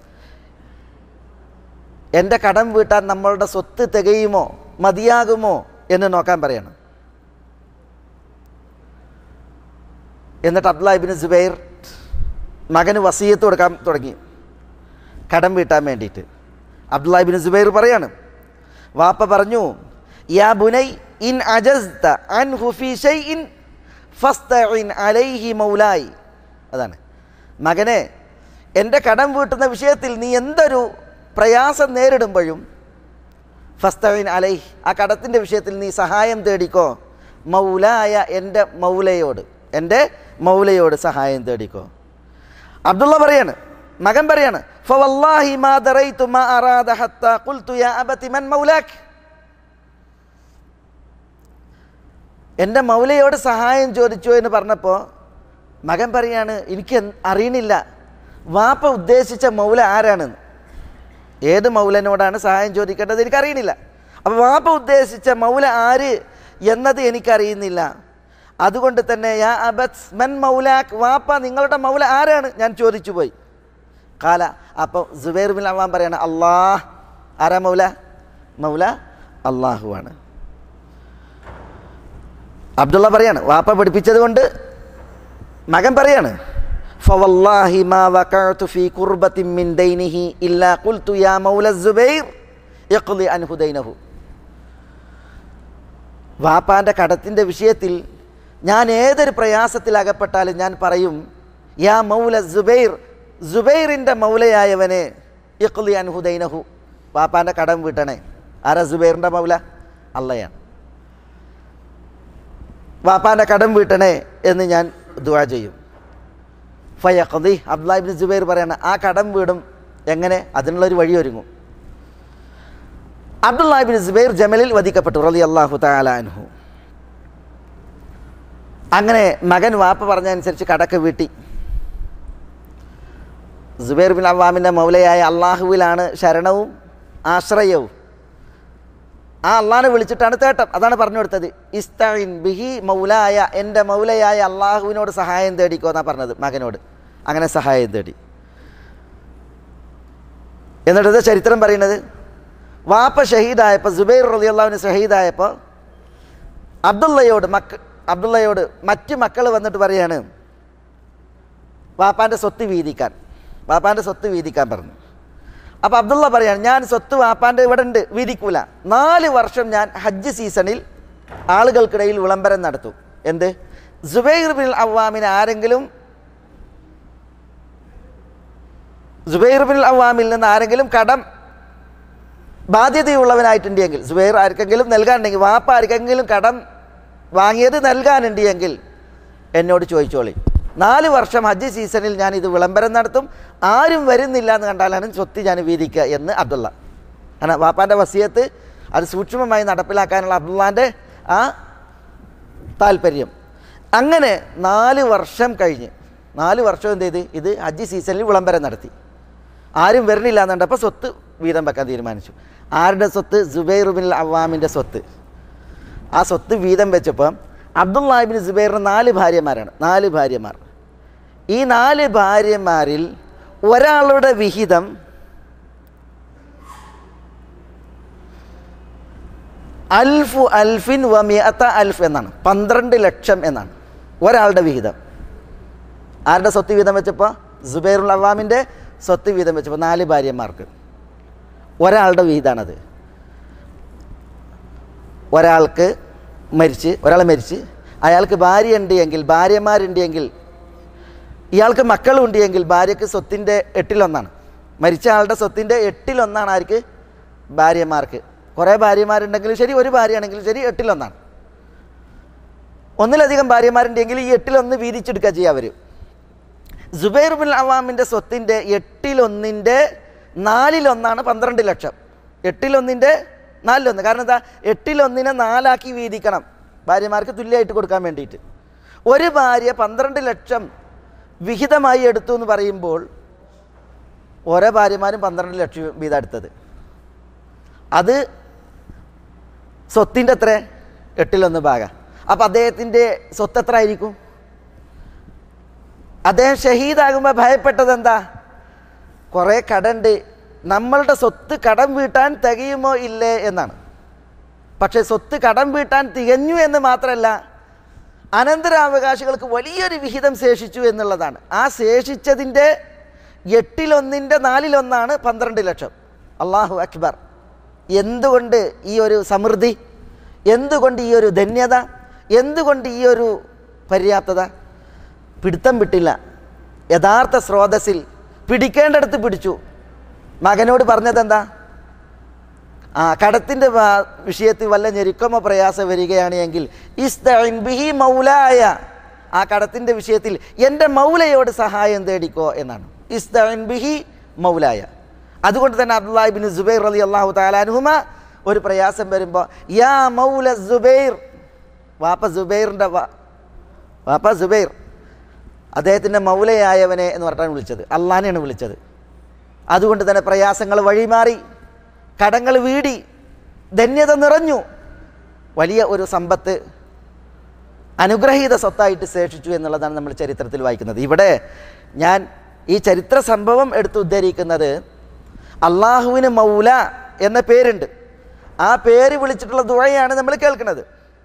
എൻ്റെ കടം വീട്ടാൻ നമ്മളുടെ സ്വത്ത് തികയുമോ മതിയാകുമോ എന്ന് നോക്കാൻ പറയണം. എന്നിട്ട് അബ്ദുല്ലാ ഇബ്നു സുബൈർ മകന് വസിയത്ത് കൊടുക്കാൻ തുടങ്ങി കടം വീട്ടാൻ വേണ്ടിയിട്ട്. അബ്ദുല്ലാ ഇബ്നു സുബൈർ പറയാണ്, വാപ്പ പറഞ്ഞു, യാ ബുനൈ ഇൻ അജസ്ത അൻഹു ഫീ ഷൈഇൻ ഫസ്തഇൻ അലൈഹി മൗലായി. അതാണ്, മകനെ, എൻ്റെ കടം വീട്ടുന്ന വിഷയത്തിൽ നീ എന്തൊരു പ്രയാസം നേരിടുമ്പോഴും ഫസ്തഇൻ അലൈഹി, ആ കടത്തിൻ്റെ വിഷയത്തിൽ നീ സഹായം തേടിക്കോ, മൗലായ, എൻ്റെ മൗലയോട്, എൻ്റെ മൗലയോട് സഹായം തേടിക്കോ. അബ്ദുള്ള പറയാണ്, മകൻ പറയാണ്, ഫവല്ലാഹി മാ ദറൈതു മാ അറാദ ഹത്താ ഖുൽതു യാ അബതി മൻ മൗലാക്, എൻ്റെ മൗലയോട് സഹായം ചോദിച്ചു എന്ന് പറഞ്ഞപ്പോൾ മകൻ പറയാണ്, എനിക്ക് അറിയണില്ല വാപ്പ ഉദ്ദേശിച്ച മൗല ആരാണെന്ന്, ഏത് മൗലനോടാണ് സഹായം ചോദിക്കേണ്ടത് എനിക്കറിയണില്ല. അപ്പോൾ വാപ്പ ഉദ്ദേശിച്ച മൗല ആര് എന്നത് എനിക്കറിയുന്നില്ല. അതുകൊണ്ട് തന്നെ യാ അബത് മൻ മൗലാക്, വാപ്പ നിങ്ങളുടെ മൗല ആരാണ് ഞാൻ ചോദിച്ചു പോയി. കാല, അപ്പോൾ സുബൈർ ബിൻ അവ്വാം പറയാണ്, അല്ലാഹ്. ആരാ മൗല? മൗല അള്ളാഹുവാണ്. അബ്ദുള്ള പറയാണ്, വാപ്പ പഠിപ്പിച്ചത് കൊണ്ട് മകൻ പറയാണ്, ഫവല്ലാഹി മാ വഖഅതു ഫീ ഖുർബത്തിൻ മിൻ ദൈനിഹി ഇല്ലാ ഖുൽതു യാ മൗല സുബൈർ യഖ്ലി അൻഹു ദൈനഹു. വാപ്പാൻ്റെ കടത്തിൻ്റെ വിഷയത്തിൽ ഞാൻ ഏതൊരു പ്രയാസത്തിൽ അകപ്പെട്ടാലും ഞാൻ പറയും, യാ മൗല സുബൈർ, സുബൈറിൻ്റെ മൗലയായവനെ, യഖ്ലി അൻഹു ദൈനഹു, വാപ്പാൻ്റെ കടം വീട്ടണേ. ആരാ സുബൈറിൻ്റെ മൗല? അള്ളയാണ്. വാപ്പാൻ്റെ കടം വീട്ടണേ എന്ന് ഞാൻ ദുആ ചെയ്യും. ഫയഖ്ദി, അബ്ദുല്ലാ ഇബ്നു സുബൈർ പറയാണ്, ആ കടം വീടും. എങ്ങനെ? അതിനുള്ളൊരു വഴി ഒരുങ്ങും. അബ്ദുല്ലാ ഇബ്നു സുബൈർ ജമലിൽ വധിക്കപ്പെട്ടു റളിയല്ലാഹു തആല അൻഹു. അങ്ങനെ മകൻ വാപ്പ പറഞ്ഞതനുസരിച്ച് കടക്ക് വീട്ടി. സുബൈർ ബിൻ അവ്വാമിൻ്റെ മൗലയായ അള്ളാഹുവിലാണ് ശരണവും ആശ്രയവും. ആ അള്ളാഹിനെ വിളിച്ചിട്ടാണ് തേട്ടം. അതാണ് പറഞ്ഞു കൊടുത്തത്, ഇസ്തഈൻ ബിഹി മൗലായ, എൻ്റെ മൗലയായ അള്ളാഹുവിനോട് സഹായം തേടിക്കോ എന്നാണ് പറഞ്ഞത് മകനോട്. അങ്ങനെ സഹായം തേടി. എന്നിട്ടത് ചരിത്രം പറയുന്നത്, വാപ്പ ഷഹീദായപ്പോൾ, സുബൈർ റളിയല്ലാഹു ഷഹീദായപ്പോൾ അബ്ദുള്ളയോട് മക്ക അബ്ദുള്ളയോട് മറ്റ് മക്കൾ വന്നിട്ട് പറയാണ്, വാപ്പാൻ്റെ സ്വത്ത് വീതിക്കാൻ വാപ്പാൻ്റെ സ്വത്ത് വീതിക്കാൻ പറഞ്ഞു. അപ്പോൾ അബ്ദുള്ള പറയാണ്, ഞാൻ സ്വത്ത് വാപ്പാൻ്റെ ഇവിടെ ഉണ്ട്, വീതിക്കൂല. നാല് വർഷം ഞാൻ ഹജ്ജ് സീസണിൽ ആളുകൾക്കിടയിൽ വിളംബരം നടത്തും. എന്ത്? സുബൈർ ബിൻ അവ്വാമിന് ആരെങ്കിലും സുബൈർ ബിൻ അവ്വാമിൽ നിന്ന് ആരെങ്കിലും കടം ബാധ്യതയുള്ളവനായിട്ടുണ്ടെങ്കിൽ, സുബൈർ ആർക്കെങ്കിലും നൽകാനുണ്ടെങ്കിൽ, വാപ്പ ആർക്കെങ്കിലും കടം വാങ്ങിയത് നൽകാനുണ്ടെങ്കിൽ എന്നോട് ചോദിച്ചോളി. നാല് വർഷം ഹജ്ജ് സീസണിൽ ഞാൻ ഇത് വിളംബരം നടത്തും, ആരും വരുന്നില്ല എന്ന് കണ്ടാലാണ് സ്വത്ത് ഞാൻ വീതിക്കുക എന്ന് അബ്ദുള്ള. കാരണം വാപ്പാൻ്റെ വസിയത്ത് അത് സൂക്ഷ്മമായി നടപ്പിലാക്കാനുള്ള അബ്ദുള്ളാൻ്റെ ആ താല്പര്യം. അങ്ങനെ നാല് വർഷം കഴിഞ്ഞ് നാല് വർഷം എന്ത് ചെയ്ത് ഇത് ഹജ്ജ് സീസണിൽ വിളംബരം നടത്തി. ആരും വരണില്ല എന്ന് കണ്ടപ്പോൾ സ്വത്ത് വീതം വെക്കാൻ തീരുമാനിച്ചു. ആരുടെ സ്വത്ത്? സുബൈർ ബിൻ അവ്വാമിൻ്റെ സ്വത്ത്. ആ സ്വത്ത് വീതം വെച്ചപ്പം അബ്ദുല്ലാഹ് ഇബ്നു സുബൈറിന് നാല് ഭാര്യമാരാണ്. നാല് ഭാര്യമാർ. ഈ നാല് ഭാര്യമാരിൽ ഒരാളുടെ വിഹിതം അൽഫു അൽഫിൻ വ മിഅത അൽഫ് എന്നാണ്. പന്ത്രണ്ട് ലക്ഷം എന്നാണ് ഒരാളുടെ വിഹിതം. ആരുടെ സ്വത്ത് വീതം വെച്ചപ്പോൾ? സുബൈറുൽ അവ്വാമിൻ്റെ സ്വത്ത് വീതം വെച്ചപ്പോൾ നാല് ഭാര്യമാർക്ക് ഒരാളുടെ വിഹിതമാണത്. ഒരാൾക്ക് മരിച്ച് ഒരാൾ മരിച്ച് അയാൾക്ക് ഭാര്യ ഉണ്ട് എങ്കിൽ, ഭാര്യമാരുണ്ട് എങ്കിൽ, ഇയാൾക്ക് മക്കളുണ്ട് എങ്കിൽ ഭാര്യയ്ക്ക് സ്വത്തിൻ്റെ എട്ടിലൊന്നാണ്. മരിച്ച ആളുടെ സ്വത്തിൻ്റെ എട്ടിലൊന്നാണ് ആർക്ക്? ഭാര്യമാർക്ക്. കുറേ ഭാര്യമാരുണ്ടെങ്കിലും ശരി, ഒരു ഭാര്യയാണെങ്കിലും ശരി, എട്ടിലൊന്നാണ്. ഒന്നിലധികം ഭാര്യമാരുണ്ടെങ്കിൽ ഈ എട്ടിലൊന്ന് വീതിച്ചെടുക്കുക ചെയ്യുക അവർ. സുബൈർ ബിൻ അവ്വാമിൻ്റെ സ്വത്തിൻ്റെ എട്ടിലൊന്നിൻ്റെ നാലിലൊന്നാണ് പന്ത്രണ്ട് ലക്ഷം. എട്ടിലൊന്നിൻ്റെ നാലിലൊന്ന്. കാരണം എന്താ? എട്ടിലൊന്നിനെ നാലാക്കി വീതിക്കണം ഭാര്യമാർക്ക് തുല്യമായിട്ട് കൊടുക്കാൻ വേണ്ടിയിട്ട്. ഒരു ഭാര്യ പന്ത്രണ്ട് ലക്ഷം വിഹിതമായി എടുത്തു എന്ന് പറയുമ്പോൾ ഓരോ ഭാര്യമാരും പന്ത്രണ്ട് ലക്ഷം വീതം എടുത്തത്. അത് സ്വത്തിൻ്റെ എത്ര? എട്ടിലൊന്ന് ഭാഗം. അപ്പം അദ്ദേഹത്തിൻ്റെ സ്വത്ത് എത്ര ആയിരിക്കും? അദ്ദേഹം ഷഹീദാകുമ്പോൾ ഭയപ്പെട്ടത് എന്താ? കുറേ കടമുണ്ട്, നമ്മളുടെ സ്വത്ത് കടം വീട്ടാൻ തികയുമോ ഇല്ലേ എന്നാണ്. പക്ഷേ സ്വത്ത് കടം വീട്ടാൻ തികഞ്ഞു എന്ന് മാത്രമല്ല, അനന്തരാവകാശികൾക്ക് വലിയൊരു വിഹിതം ശേഷിച്ചു എന്നുള്ളതാണ്. ആ ശേഷിച്ചതിൻ്റെ എട്ടിലൊന്നിൻ്റെ നാലിലൊന്നാണ് പന്ത്രണ്ട് ലക്ഷം. അല്ലാഹു അക്ബർ! എന്തുകൊണ്ട് ഈ ഒരു സമൃദ്ധി? എന്തുകൊണ്ട് ഈ ഒരു ധന്യത? എന്തുകൊണ്ട് ഈ ഒരു പര്യാപ്തത? പിടുത്തം വിട്ടില്ല. യഥാർത്ഥ സ്രോതസ്സിൽ പിടിക്കേണ്ടടുത്ത് പിടിച്ചു. മകനോട് പറഞ്ഞത് എന്താ? ആ കടത്തിൻ്റെ വിഷയത്തിൽ വല്ല ഞെരുക്കമോ പ്രയാസം വരികയാണ് എങ്കിൽ ഇസ്തഈൻ ബിഹി മൗലായ, ആ കടത്തിൻ്റെ വിഷയത്തിൽ എൻ്റെ മൗലയോട് സഹായം തേടിക്കോ എന്നാണ്. ഇസ്തഈൻ ബിഹി മൗലായ. അതുകൊണ്ട് തന്നെ അബ്ദുല്ലാഹ് ഇബ്നു സുബൈർ റളിയല്ലാഹു തആല അൻഹുമ ഒരു പ്രയാസം വരുമ്പോൾ യാ മൗല സുബൈർ, വാപ്പ സുബൈറിൻ്റെ വാപ്പ സുബൈർ, അദ്ദേഹത്തിൻ്റെ മൗലയായവനെ എന്ന് പറഞ്ഞാണ് വിളിച്ചത്. അള്ളാഹിനെയാണ് വിളിച്ചത്. അതുകൊണ്ട് തന്നെ പ്രയാസങ്ങൾ വഴിമാറി, കടങ്ങൾ വീടി, ധന്യത നിറഞ്ഞു, വലിയ ഒരു സമ്പത്ത് അനുഗ്രഹീത സ്വത്തായിട്ട് ശേഷിച്ചു എന്നുള്ളതാണ് നമ്മൾ ചരിത്രത്തിൽ വായിക്കുന്നത്. ഇവിടെ ഞാൻ ഈ ചരിത്ര സംഭവം എടുത്ത് ഉദ്ധരിക്കുന്നത്, അള്ളാഹുവിന് മൗല എന്ന പേരുണ്ട്. ആ പേര് വിളിച്ചിട്ടുള്ള ദുആയാണ് നമ്മൾ കേൾക്കുന്നത്.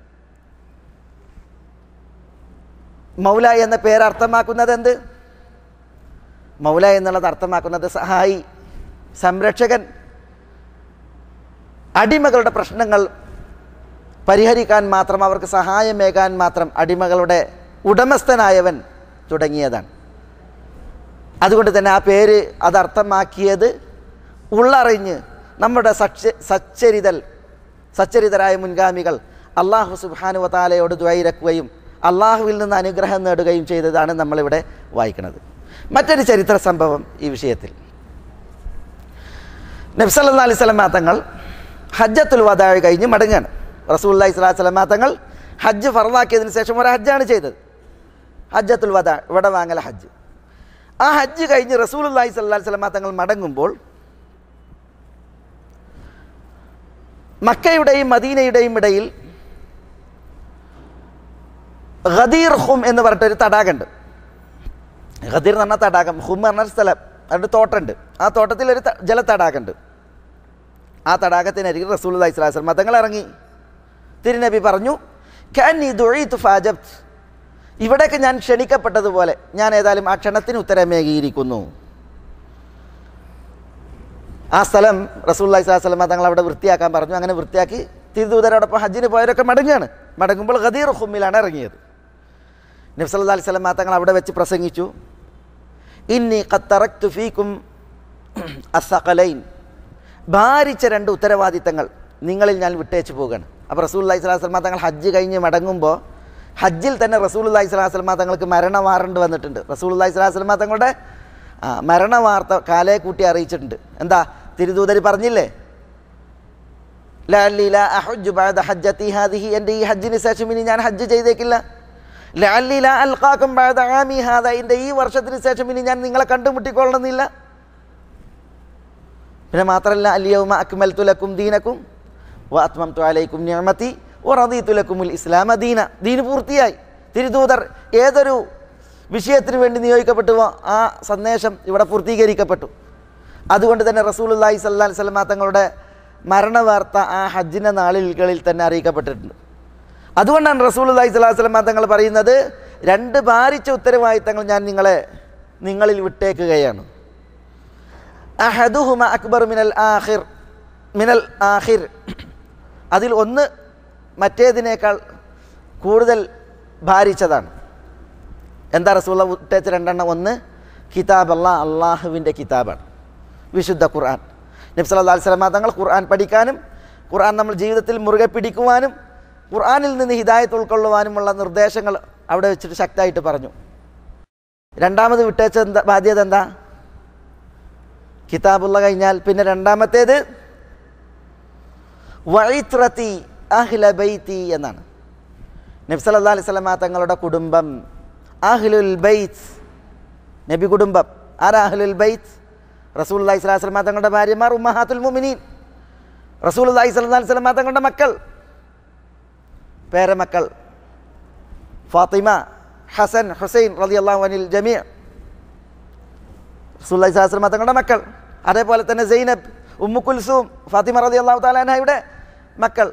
മൗല എന്ന പേര് അർത്ഥമാക്കുന്നത് എന്ത്? മൗല എന്നുള്ളത് അർത്ഥമാക്കുന്നത് സഹായി, സംരക്ഷകൻ. അടിമകളുടെ പ്രശ്നങ്ങൾ പരിഹരിക്കാൻ മാത്രം, അവർക്ക് സഹായമേകാൻ മാത്രം അടിമകളുടെ ഉടമസ്ഥനായവൻ തുടങ്ങിയതാണ്. അതുകൊണ്ട് തന്നെ ആ പേര് അതർത്ഥമാക്കിയത് ഉള്ളറിഞ്ഞ് നമ്മുടെ സച്ച സച്ചരിതൽ സച്ചരിതരായ മുൻഗാമികൾ അള്ളാഹു സുബ്ഹാനഹു വ തആലയോട് ദുആയിരക്കുകയും അള്ളാഹുവിൽ നിന്ന് അനുഗ്രഹം നേടുകയും ചെയ്തതാണ് നമ്മളിവിടെ വായിക്കുന്നത്. മറ്റൊരു ചരിത്ര സംഭവം ഈ വിഷയത്തിൽ, നബി സല്ലല്ലാഹു അലൈഹി വസല്ലം തങ്ങൾ ഹജ്ജത്തുൽ വദാ കഴിഞ്ഞ് മടങ്ങുകയാണ്. റസൂലുള്ളാഹി സ്വല്ലല്ലാഹു അലൈഹി വസല്ലം തങ്ങൾ ഹജ്ജ് ഫർളാക്കിയതിന് ശേഷം ഒരു ഹജ്ജാണ് ചെയ്തത്, ഹജ്ജത്തുൽ വദാ, ഇവിടെ വാങ്ങല ഹജ്ജ്. ആ ഹജ്ജ് കഴിഞ്ഞ് റസൂലുള്ളാഹി സ്വല്ലല്ലാഹു അലൈഹി വസല്ലം തങ്ങൾ മടങ്ങുമ്പോൾ മക്കയുടെയും മദീനയുടെയും ഇടയിൽ ഗദീർ ഹും എന്ന് പറഞ്ഞിട്ടൊരു തടാകമുണ്ട്. ഗദീർ എന്ന് പറഞ്ഞാൽ തടാകം, ഹും എന്ന് പറഞ്ഞ സ്ഥലം, അതിൻ്റെ തോട്ടമുണ്ട്. ആ തോട്ടത്തിലൊരു ജലത്തടാകമുണ്ട്. ആ തടാകത്തിനരികിൽ റസൂലുള്ളാഹി സ്വല്ലല്ലാഹു അലൈഹി വസല്ലം തങ്ങൾ ഇറങ്ങി. തിരുനബി പറഞ്ഞു, കഅന്നി ദുഈതു ഫഅജബ്ത്, ഇവിടേക്ക് ഞാൻ ക്ഷണിക്കപ്പെട്ടതുപോലെ ഞാൻ ഏതായാലും ആ ക്ഷണത്തിന് ഉത്തരമേകിയിരിക്കുന്നു. ആ സ്ഥലം റസൂലുള്ളാഹി സ്വല്ലല്ലാഹു അലൈഹി വസല്ലം തങ്ങൾ അവിടെ വൃത്തിയാക്കാൻ പറഞ്ഞു. അങ്ങനെ വൃത്തിയാക്കി തിരുദൂതരോടൊപ്പം ഹജ്ജിന് പോയവരൊക്കെ മടങ്ങുകയാണ്. മടങ്ങുമ്പോൾ ഗദീർ ഹുമ്മിലാണ് ഇറങ്ങിയത്. നബി സല്ലല്ലാഹു അലൈഹി വസല്ലം തങ്ങൾ അവിടെ വെച്ച് പ്രസംഗിച്ചു, ഇന്നി ഖദ് തറക്തു ഫീകും അസ്സഖലൈൻ, ഭാരിച്ച രണ്ട് ഉത്തരവാദിത്തങ്ങൾ നിങ്ങളിൽ ഞാൻ വിട്ടേച്ച് പോവുകയാണ്. അപ്പോൾ റസൂലുള്ളാഹി സ്വല്ലല്ലാഹു അലൈഹി വസല്ലം തങ്ങൾ ഹജ്ജ് കഴിഞ്ഞ് മടങ്ങുമ്പോൾ ഹജ്ജിൽ തന്നെ റസൂലുള്ളാഹി സ്വല്ലല്ലാഹു അലൈഹി വസല്ലം തങ്ങൾക്ക് മരണ വാറണ്ട് വന്നിട്ടുണ്ട്. റസൂലുള്ളാഹി സ്വല്ലല്ലാഹു അലൈഹി വസല്ലം തങ്ങളുടെ മരണ വാർത്ത കാലേ കൂട്ടി അറിയിച്ചിട്ടുണ്ട്. എന്താ? തിരുദൂതർ പറഞ്ഞില്ലേ, ലഅല്ലി ലാ അഹജ്ജു ബഅദ ഹജ്ജതി ഹാദിഹി, എൻ്റെ ഈ ഹജ്ജിന് ശേഷം ഇനി ഞാൻ ഹജ്ജ് ചെയ്തേക്കില്ല. ലഅല്ലി ലാ അൽഖാകും ബഅദ ആമി ഹാദാ, എൻ്റെ ഈ വർഷത്തിന് ശേഷം ഇനി ഞാൻ നിങ്ങളെ കണ്ടുമുട്ടിക്കൊള്ളണമെന്നില്ല. പിന്നെ മാത്രമല്ല, അൽയൗമ അക്മൽതു ലക്കും ദീനക്കും വ അത്മംതു അലൈക്കും നിഅമതി വറദീതു ലക്കുമുൽ ഇസ്ലാമ ദീന. ദീന് പൂർത്തിയായി. തിരുദൂതർ ഏതൊരു വിഷയത്തിന് വേണ്ടി നിയോഗിക്കപ്പെട്ടുവോ ആ സന്ദേശം ഇവിടെ പൂർത്തീകരിക്കപ്പെട്ടു. അതുകൊണ്ട് തന്നെ റസൂലുള്ളാഹി സ്വല്ലല്ലാഹി അലൈഹി വസല്ലം തങ്ങളുടെ മരണവാർത്ത ആ ഹജ്ജിൻ്റെ നാളുകളിൽ തന്നെ അറിയിക്കപ്പെട്ടിട്ടുണ്ട്. അതുകൊണ്ടാണ് റസൂലുള്ളാഹി സ്വല്ലല്ലാഹി അലൈഹി വസല്ലം തങ്ങൾ പറയുന്നത്, രണ്ട് ഭാരിച്ച ഉത്തരവാദിത്തങ്ങൾ ഞാൻ നിങ്ങളെ നിങ്ങളിൽ വിട്ടേക്കുകയാണ്. അഹദുഹുമ അക്ബർ മിനൽ ആഖിർ മിനൽ ആഖിർ അതിൽ ഒന്ന് മറ്റേതിനേക്കാൾ കൂടുതൽ ഭാരിച്ചതാണ്. എന്താ റസൂലുള്ളാഹി വിട്ടേച്ച രണ്ടെണ്ണം? ഒന്ന് കിതാബ് അല്ലാഹ്, അള്ളാഹുവിൻ്റെ കിതാബാണ്, വിശുദ്ധ ഖുർആൻ. നബി സല്ലല്ലാഹു അലൈഹി വസല്ലം തങ്ങൾ ഖുർആൻ പഠിക്കാനും ഖുർആൻ നമ്മൾ ജീവിതത്തിൽ മുറുകെ പിടിക്കുവാനും ഖുർആനിൽ നിന്ന് ഹിദായത്ത് ഉൾക്കൊള്ളുവാനുമുള്ള നിർദ്ദേശങ്ങൾ അവിടെ വെച്ചിട്ട് ശക്തമായിട്ട് പറഞ്ഞു. രണ്ടാമത് വിട്ടേച്ച എന്താ ബാധ്യത? എന്താ? കിതാബുള്ള കഴിഞ്ഞാൽ പിന്നെ രണ്ടാമത്തേത് വഇത്രതി അഹ്ല ബൈത്തി എന്നാണ്. നബി സല്ലല്ലാഹു അലൈഹി വസല്ലം തങ്ങളുടെ കുടുംബം, അഹ്ലുൽ ബൈത്ത്, നബി കുടുംബം. ആരാ അഹ്ലുൽ ബൈത്ത്? റസൂലുള്ളാഹി സ്വല്ലല്ലാഹു അലൈഹി വസല്ലം തങ്ങളുടെ ഭാര്യമാർ, ഉമ്മഹാത്തുൽ മുഅ്മിനീൻ, റസൂലുള്ളാഹി സ്വല്ലല്ലാഹു അലൈഹി വസല്ലം തങ്ങളുടെ മക്കൾ, പേരമക്കൾ ഫാത്തിമ, ഹസൻ, ഹുസൈൻ റളിയല്ലാഹു അനിൽ ജമീഅ, റസൂലുള്ളാഹി സ്വല്ലല്ലാഹു അലൈഹി വസല്ലം തങ്ങളുടെ മക്കൾ. അതേപോലെ തന്നെ സൈനബ്, ഉമ്മു കുൽസൂം, ഫാത്തിമ റളിയല്ലാഹു തആല അൻഹയുടെ മക്കൾ.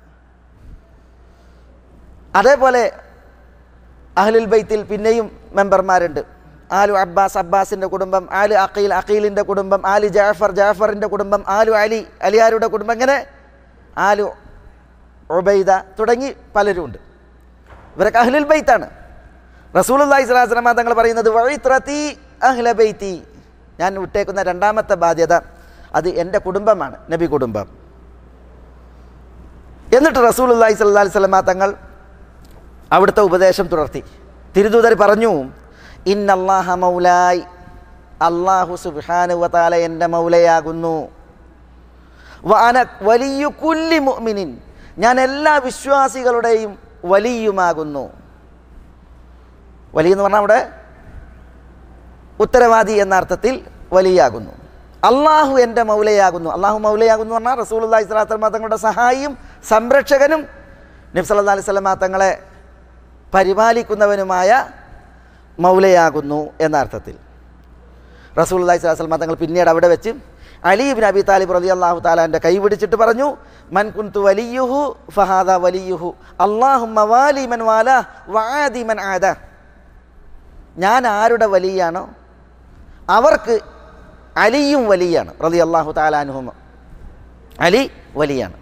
അതേപോലെ അഹ്ലുൽ ബൈത്തിൽ പിന്നെയും മെമ്പർമാരുണ്ട്. ആലു അബ്ബാസ്, അബ്ബാസിൻ്റെ കുടുംബം, ആലു അഖീൽ, അഖീലിൻ്റെ കുടുംബം, ആലു ജാഫർ, ജാഫറിൻ്റെ കുടുംബം, ആലു അലി, അലിയാരുടെ കുടുംബം, ഇങ്ങനെ ആലു ഉബൈദ തുടങ്ങി പലരും ഉണ്ട്. ഇവരൊക്കെ അഹ്ലുൽ ബൈത്താണ്. റസൂലുള്ളാഹി സ്വല്ലല്ലാഹു അലൈഹി വസല്ലം തങ്ങൾ പറയുന്നത് വഇത്രതി അഹ്ല ബൈത്തി, ഞാൻ വിട്ടേക്കുന്ന രണ്ടാമത്തെ ബാധ്യത അത് എൻ്റെ കുടുംബമാണ്, നബി കുടുംബം. എന്നിട്ട് റസൂലുള്ളാഹി സ്വല്ലല്ലാഹു അലൈഹി വസല്ലം തങ്ങൾ അവിടുത്തെ ഉപദേശം തുടർത്തി. തിരുദൂതർ പറഞ്ഞു, ഇന്നല്ലാഹ മൗലായി, അല്ലാഹു സുബ്ഹാനഹു വ തആല എൻ്റെ മൗലയാകുന്നു. വഅന വലിയ്യു കുല്ലി മുഅ്മിനിൻ, ഞാൻ എല്ലാ വിശ്വാസികളുടെയും വലിയുമാകുന്നു. വലിയ എന്ന് പറഞ്ഞാൽ അവിടെ ഉത്തരവാദി എന്ന അർത്ഥത്തിൽ വലിയാകുന്നു. അള്ളാഹു എൻ്റെ മൗലയാകുന്നു. അള്ളാഹു മൗലയാകുന്നു പറഞ്ഞാൽ റസൂലുള്ളാഹി സ്വല്ലല്ലാഹു അലൈഹി വസല്ലം തങ്ങളുടെ സഹായിയും സംരക്ഷകനും നബി സല്ലല്ലാഹു അലൈഹി വസല്ലം തങ്ങളെ പരിപാലിക്കുന്നവനുമായ മൗലയാകുന്നു എന്ന അർത്ഥത്തിൽ. റസൂലുള്ളാഹി സ്വല്ലല്ലാഹു അലൈഹി വസല്ലം തങ്ങൾ പിന്നീട് അവിടെ വെച്ച് അലി ഇബ്നു അബി താലിബ് റളിയല്ലാഹു തആലാന്റെ കൈ പിടിച്ചിട്ട് പറഞ്ഞു, മൻ കുന്തു വലിയുഹു ഫഹാദാ വലിയുഹു അല്ലാഹുമ്മ വാലി മൻ വാലാ വആദി മൻ ആദാ. ഞാൻ ആരുടെ വലിയാണോ അവർക്ക് അലിയും വലിയാണ് റളിയല്ലാഹു തആല അൻഹുമ. അലി വലിയാണ്.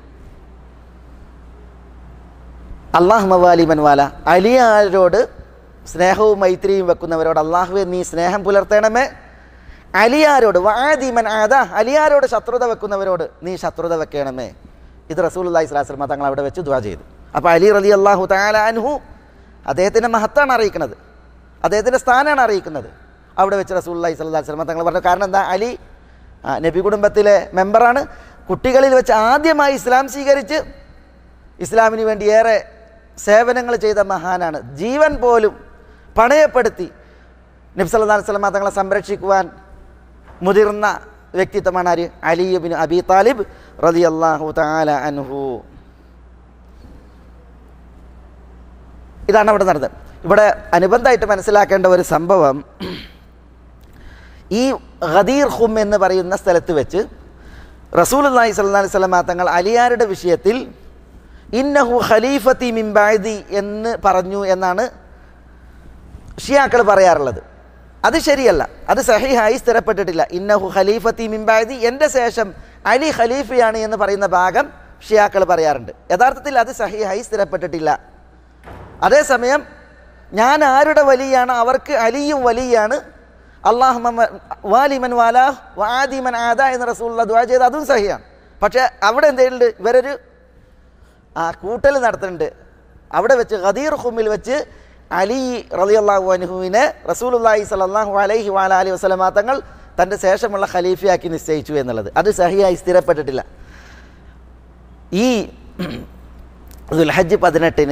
അല്ലാഹുമ്മ വാലി മൻ വാലാ, അലിയാരോട് സ്നേഹവും മൈത്രിയും വെക്കുന്നവരോട് അള്ളാഹുവെ നീ സ്നേഹം പുലർത്തണമേ. അലിയാരോട് വആദിമൻ ആദാ, അലിയാരോട് ശത്രുത വെക്കുന്നവരോട് നീ ശത്രുത വെക്കണമേ. ഇത് റസൂലുള്ളാഹി സ്വല്ലല്ലാഹു അലൈഹി വസല്ലം തങ്ങൾ അവിടെ വെച്ച് ദുആ ചെയ്തു. അപ്പോൾ അലി റളിയല്ലാഹു തആല അൻഹു അദ്ദേഹത്തിൻ്റെ മഹത്താണ് അറിയിക്കുന്നത്, അദ്ദേഹത്തിൻ്റെ സ്ഥാനമാണ് അറിയിക്കുന്നത്. അവിടെ വെച്ച് റസൂലുള്ളാഹി സ്വല്ലല്ലാഹു അലൈഹി വസല്ലം തങ്ങൾ പറഞ്ഞു. കാരണം എന്താ? അലി നബി കുടുംബത്തിലെ മെമ്പറാണ്. കുട്ടികളിൽ വെച്ച് ആദ്യമായി ഇസ്ലാം സ്വീകരിച്ച് ഇസ്ലാമിന് വേണ്ടി ഏറെ സേവനങ്ങൾ ചെയ്ത മഹാനാണ്. ജീവൻ പോലും പണയപ്പെടുത്തി നബി സല്ലല്ലാഹു അലൈഹി വസല്ലം തങ്ങളെ സംരക്ഷിക്കുവാൻ മുതിർന്ന വ്യക്തിത്വമാണ് ആര്? അലി ഇബ്നു അബി താലിബ് റളിയല്ലാഹു തആല അൻഹു. ഇതാണ് അവിടെ നടന്നത്. ഇവിടെ അനുബന്ധമായിട്ട് മനസ്സിലാക്കേണ്ട ഒരു സംഭവം, ഈ ഗദീർ ഖും എന്ന് പറയുന്ന സ്ഥലത്ത് വെച്ച് റസൂലുള്ളാഹി സ്വല്ലല്ലാഹു അലൈഹി വസല്ലം തങ്ങൾ അലിയാരുടെ വിഷയത്തിൽ ഇന്നഹു ഖലീഫത്തി മിൻ ബഅദി എന്ന് പറഞ്ഞു എന്നാണ് ഷിയാക്കൾ പറയാറുള്ളത്. അത് ശരിയല്ല, അത് സഹീഹായി സ്ഥിരപ്പെട്ടിട്ടില്ല. ഇന്നഹു ഖലീഫത്തി മിൻ ബഅദി, എൻ്റെ ശേഷം അലി ഖലീഫയാണ് എന്ന് പറയുന്ന ഭാഗം ഷിയാക്കൾ പറയാറുണ്ട്. യഥാർത്ഥത്തിൽ അത് സഹീഹായി സ്ഥിരപ്പെട്ടിട്ടില്ല. അതേസമയം ഞാൻ ആരുടെ വലിയാണ് അവർക്ക് അലിയും വലിയാണ്, അല്ലാഹുമ്മ വാലിമൻ വാലാ വആദിമൻ ആദാ എന്ന് റസൂലുള്ളാഹി ദുആ ചെയ്ത് അതും സഹിയാണ്. പക്ഷേ അവിടെ എന്തെങ്കിലും ഇവരൊരു ആ കൂട്ടൽ നടത്തുന്നുണ്ട്. അവിടെ വെച്ച് ഗദീർ ഖുമിൽ വെച്ച് അലി റളിയല്ലാഹു അൻഹുവിനെ റസൂലുള്ളാഹി സ്വല്ലല്ലാഹു അലൈഹി വഅലിഹി വസല്ലമ തങ്ങൾ തൻ്റെ ശേഷമുള്ള ഖലീഫയാക്കി നിശ്ചയിച്ചു എന്നുള്ളത് അത് സഹിയായി സ്ഥിരപ്പെട്ടിട്ടില്ല. ഈ ദുൽഹജ്ജ് പതിനെട്ടിന്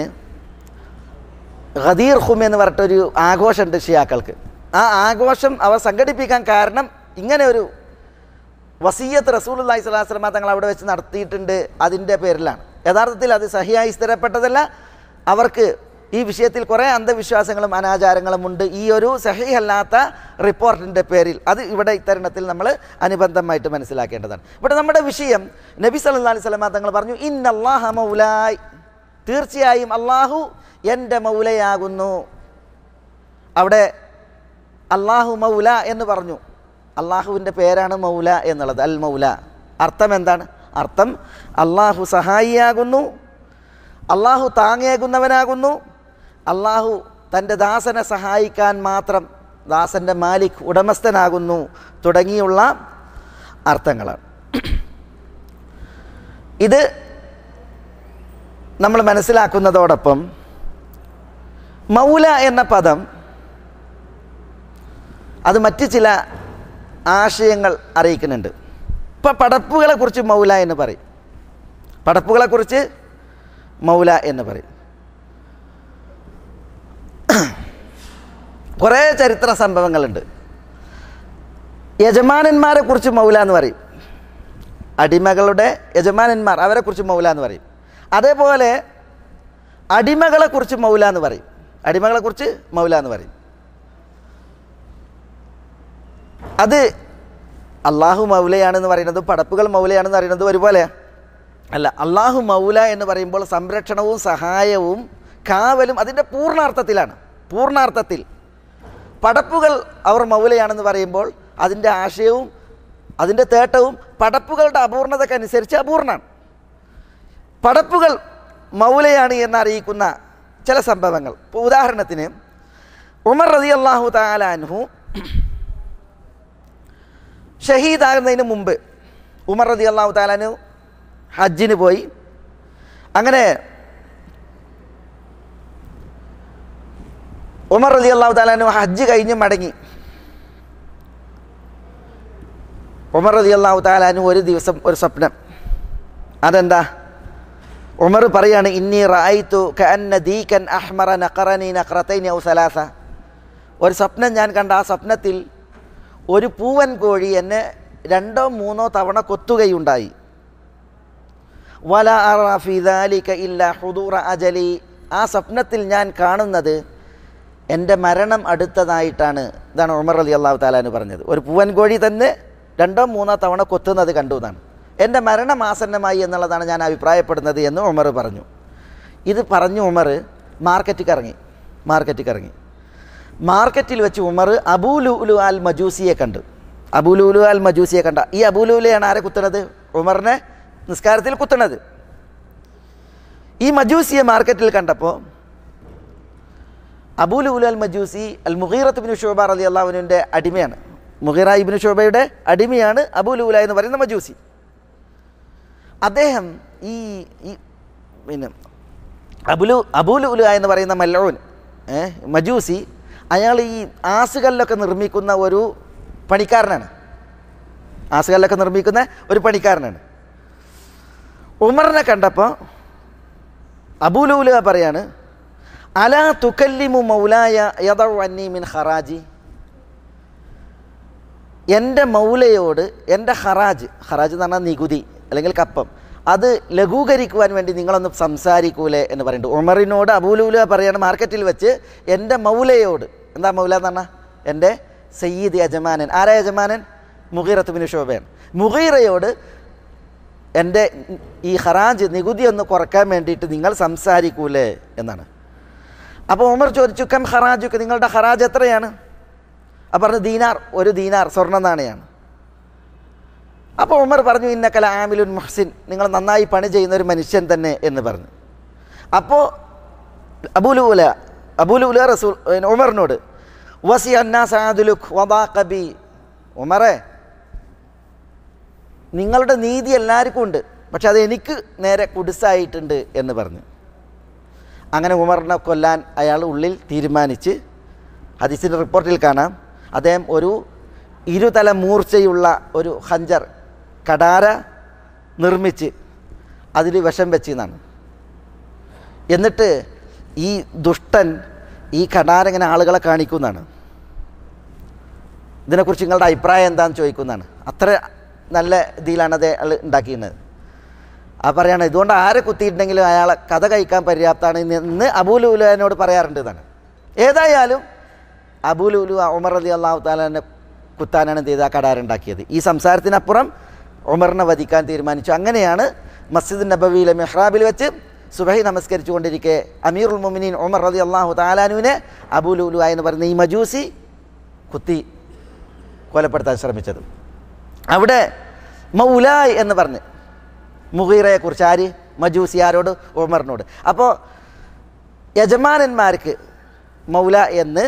ഗദീർ ഖും എന്ന് പറഞ്ഞിട്ടൊരു ആഘോഷമുണ്ട് ഷിയാക്കൾക്ക്. ആ ആഘോഷം അവർ സംഘടിപ്പിക്കാൻ കാരണം ഇങ്ങനെ ഒരു വസിയ്യത്ത് റസൂലുള്ളാഹി സ്വല്ലല്ലാഹു അലൈഹി വസല്ലം തങ്ങൾ അവിടെ വെച്ച് നടത്തിയിട്ടുണ്ട്. അതിൻ്റെ പേരിലാണ്. യഥാർത്ഥത്തിൽ അത് സഹിയായി സ്ഥിരപ്പെട്ടതല്ല. അവർക്ക് ഈ വിഷയത്തിൽ കുറേ അന്ധവിശ്വാസങ്ങളും അനാചാരങ്ങളും ഉണ്ട് ഈ ഒരു സഹിഹല്ലാത്ത റിപ്പോർട്ടിൻ്റെ പേരിൽ. അത് ഇവിടെ ഇത്തരണത്തിൽ നമ്മൾ അനുബന്ധമായിട്ട് മനസ്സിലാക്കേണ്ടതാണ്. ഇവിടെ നമ്മുടെ വിഷയം നബി സല്ലല്ലാഹു അലൈഹി വസല്ലം തങ്ങൾ പറഞ്ഞു, ഇന്നല്ലാഹ മൗലായ്, തീർച്ചയായും അള്ളാഹു എൻ്റെ മൗലയാകുന്നു. അവിടെ അള്ളാഹു മൗല എന്ന് പറഞ്ഞു. അള്ളാഹുവിൻ്റെ പേരാണ് മൗല എന്നുള്ളത്, അൽ മൗല. അർത്ഥം എന്താണ്? അർത്ഥം അള്ളാഹു സഹായിയാകുന്നു, അള്ളാഹു താങ്ങേകുന്നവനാകുന്നു, അള്ളാഹു തൻ്റെ ദാസനെ സഹായിക്കാൻ മാത്രം ദാസൻ്റെ മാലിക് ഉടമസ്ഥനാകുന്നു തുടങ്ങിയുള്ള അർത്ഥങ്ങളാണ്. ഇത് നമ്മൾ മനസ്സിലാക്കുന്നതോടൊപ്പം മൗല എന്ന പദം അത് മറ്റ് ചില ആശയങ്ങൾ അറിയിക്കുന്നുണ്ട്. ഇപ്പം പടപ്പുകളെക്കുറിച്ച് മൗല എന്ന് പറയും, പടപ്പുകളെക്കുറിച്ച് മൗല എന്ന് പറയും. കുറേ ചരിത്ര സംഭവങ്ങളുണ്ട്. യജമാനന്മാരെ കുറിച്ച് മൗല എന്ന് പറയും, അടിമകളുടെ യജമാനന്മാർ അവരെക്കുറിച്ച് മൗല എന്ന് പറയും. അതേപോലെ അടിമകളെക്കുറിച്ച് മൗല എന്ന് പറയും, അടിമകളെക്കുറിച്ച് മൗല എന്ന് പറയും. അത് അള്ളാഹു മൗലയാണെന്ന് പറയുന്നതും പടപ്പുകൾ മൗലയാണെന്ന് പറയുന്നതും ഒരുപോലെ അല്ല. അള്ളാഹു മൗല എന്ന് പറയുമ്പോൾ സംരക്ഷണവും സഹായവും കാവലും അതിൻ്റെ പൂർണ്ണാർത്ഥത്തിലാണ്. പൂർണ്ണാർത്ഥത്തിൽ പടപ്പുകൾ അവർ മൗലയാണെന്ന് പറയുമ്പോൾ അതിൻ്റെ ആശയവും അതിൻ്റെ തേട്ടവും പടപ്പുകളുടെ അപൂർണതക്കനുസരിച്ച് അപൂർണ്ണമാണ്. പടപ്പുകൾ മൗലയാണ് എന്നറിയിക്കുന്ന ചില സംഭവങ്ങൾ. ഇപ്പോൾ ഉദാഹരണത്തിന് ഉമർ റളിയല്ലാഹു തആല അൻഹു ഷഹീദാകുന്നതിന് മുമ്പ് ഉമർ റളിയല്ലാഹു തആല അൻഹു ഹജ്ജിന് പോയി. അങ്ങനെ ഉമർ റളിയല്ലാഹു തആല അൻഹു ഹജ്ജ് കഴിഞ്ഞ് മടങ്ങി. ഉമർ റളിയല്ലാഹു തആല അൻഹു ഒരു ദിവസം ഒരു സ്വപ്നം. അതെന്താ? ഉമർ പറയാണ്, ഇന്നി റഅയ്തു കഅന്ന ദീകൻ അഹ്മറ നഖറനി നഖറതൈനി ഔ സലാസ. ഒരു സ്വപ്നം ഞാൻ കണ്ട. ആ സ്വപ്നത്തിൽ ഒരു പൂവൻ കോഴി എന്നെ രണ്ടോ മൂന്നോ തവണ കൊത്തുകയുണ്ടായി. വല അറ ഫീ ദാലിക ഇല്ലാ ഹുദൂറ അജലി. ആ സ്വപ്നത്തിൽ ഞാൻ കാണുന്നത് എൻ്റെ മരണം അടുത്തതായിട്ടാണ്. ഇതാണ് ഉമർ റളിയല്ലാഹു തആല അൻഹു പറഞ്ഞത്. ഒരു പൂവൻ കോഴി തന്നെ രണ്ടോ മൂന്നോ തവണ കൊത്തുന്നത് കണ്ടു എന്നാണ്. എൻ്റെ മരണം ആസന്നമായി എന്നുള്ളതാണ് ഞാൻ അഭിപ്രായപ്പെടുന്നത് എന്ന് ഉമർ പറഞ്ഞു. ഇത് പറഞ്ഞു ഉമർ മാർക്കറ്റിൽ ഇറങ്ങി. മാർക്കറ്റിൽ ഇറങ്ങി മാർക്കറ്റിൽ വെച്ച് ഉമർ അബൂ ലുഅ്ലു അൽ മജൂസിയെ കണ്ടു. അബൂ ലുഅ്ലു അൽ മജൂസിയെ കണ്ട. ഈ അബൂ ലുഅ്ലുയാണ് ആരെ കുത്തുന്നത്? ഉമറിനെ നിസ്കാരത്തിൽ കുത്തുന്നത്. ഈ മജൂസിയെ മാർക്കറ്റിൽ കണ്ടപ്പോൾ അബൂ ലുഅ്ലു അൽ മജൂസി അൽ മുഗീറത്ത് ഇബ്നു ശുഅബ റളിയല്ലാഹു അൻഹുവിൻ്റെ അടിമയാണ്. മുഗീറ ഇബ്നു ശുഅബയുടെ അടിമയാണ് അബൂ ലുഅ്ലു എന്ന് പറയുന്ന മജൂസി. അദ്ദേഹം ഈ പിന്നെ അബുലു അബൂ ലുഅ്ലു എന്ന് പറയുന്ന മൽഊൻ മജൂസി, അയാൾ ഈ ആസുകല്ലൊക്കെ നിർമ്മിക്കുന്ന ഒരു പണിക്കാരനാണ്. ആസുകല്ലൊക്കെ നിർമ്മിക്കുന്ന ഒരു പണിക്കാരനാണ്. ഉമറിനെ കണ്ടപ്പോൾ അബൂ ലുഅ്ലു പറയാണ്, അലാ തുകല്ലിമു മൗലായ യദഉ അന്നി മിൻ ഖറാജി. എൻ്റെ മൗലയോട് എൻ്റെ ഖറാജ്, ഖറാജ് എന്ന് പറഞ്ഞാൽ നികുതി അല്ലെങ്കിൽ കപ്പം, അത് ലഘൂകരിക്കുവാൻ വേണ്ടി നിങ്ങളൊന്ന് സംസാരിക്കൂലേ എന്ന് പറയുന്നുണ്ട്. ഉമറിനോട് അബൂ ലുഅ്ലു പറയാണ് മാർക്കറ്റിൽ വെച്ച് എൻ്റെ മൗലയോട്. എന്താ മൗല എന്ന് പറഞ്ഞാൽ? എൻ്റെ സയ്യിദ് യജമാനൻ. ആരാ യജമാനൻ? മുഗീറത്ത് ഇബ്നു ശുഅബയാണ്. മുഗീറയോട് എൻ്റെ ഈ ഖറാജ് നികുതി ഒന്ന് കുറക്കാൻ വേണ്ടിയിട്ട് നിങ്ങൾ സംസാരിക്കൂലേ എന്നാണ്. അപ്പോൾ ഉമർ ചോദിച്ചു, കം ഖറാജുക്ക്, നിങ്ങളുടെ ഖറാജ് എത്രയാണ്? അപ്പോൾ പറഞ്ഞു, ദീനാർ, ഒരു ദീനാർ സ്വർണ്ണ നാണയാണ്. അപ്പോൾ ഉമർ പറഞ്ഞു, ഇന്നക ലആമിലുൻ മുഹ്സിൻ, നിങ്ങൾ നന്നായി പണി ചെയ്യുന്ന ഒരു മനുഷ്യൻ തന്നെ എന്ന് പറഞ്ഞു. അപ്പോൾ അബൂ ലുഅ്ലു അബൂ ലുഅ്ലു റസൂൽ ഉമറിനോട്, വസിയ അന്നാസ അദ്ലുക് വദാഖ ബി, ഉമറേ നിങ്ങളുടെ നീതി എല്ലാവർക്കും ഉണ്ട്, പക്ഷെ അത് എനിക്ക് നേരെ കുടിസായിട്ടുണ്ട് എന്ന് പറഞ്ഞു. അങ്ങനെ ഉമറിനെ കൊല്ലാൻ അയാൾ ഉള്ളിൽ തീരുമാനിച്ച്, ഹദീസിൻ്റെ റിപ്പോർട്ടിൽ കാണാം, അദ്ദേഹം ഒരു ഇരുതല മൂർച്ചയുള്ള ഒരു ഹഞ്ചർ കടാര നിർമ്മിച്ച് അതിൽ വിഷം വെച്ചെന്നാണ്. എന്നിട്ട് ഈ ദുഷ്ടൻ ഈ കടാര ഇങ്ങനെ ആളുകളെ കാണിക്കുന്നതാണ്. ഇതിനെക്കുറിച്ച് നിങ്ങളുടെ അഭിപ്രായം എന്താണെന്ന് ചോദിക്കുന്നതാണ്. അത്ര നല്ല ഇതിലാണ് അത് ഉണ്ടാക്കിയിരുന്നത്. ആ പറയാണ് ഇതുകൊണ്ട് ആരെ കുത്തിയിട്ടുണ്ടെങ്കിലും അയാളെ കഥ കഴിക്കാൻ പര്യാപ്തമാണ് എന്ന് അബൂലുലുവിനോട് പറയാറുണ്ട് എന്നാണ്. ഏതായാലും അബൂലുലു ഉമർ റളിയല്ലാഹു തആല കുത്താനാണ് എന്ത് ചെയ്ത് ആ കരാറുണ്ടാക്കിയത്. ഈ സംസാരത്തിനപ്പുറം ഉമറിനെ വധിക്കാൻ തീരുമാനിച്ചു. അങ്ങനെയാണ് മസ്ജിദ് നബവിയിലെ മെഹ്റാബിൽ വെച്ച് സുബഹി നമസ്കരിച്ചു കൊണ്ടിരിക്കെ അമീറുൽ മുഅ്മിനീൻ ഉമർ റളിയല്ലാഹു തആല അൻഹുവിനെ അബൂലുലു എന്ന് പറയുന്ന ഈ മജൂസി കുത്തി കൊലപ്പെടുത്താൻ ശ്രമിച്ചത്. അവിടെ മൗലായ് എന്ന് പറഞ്ഞ് മുഗീറയെക്കുറിച്ച് ആര്? മജൂസി. ആരോട്? ഉമറിനോട്. അപ്പോൾ യജമാനന്മാർക്ക് മൗല എന്ന്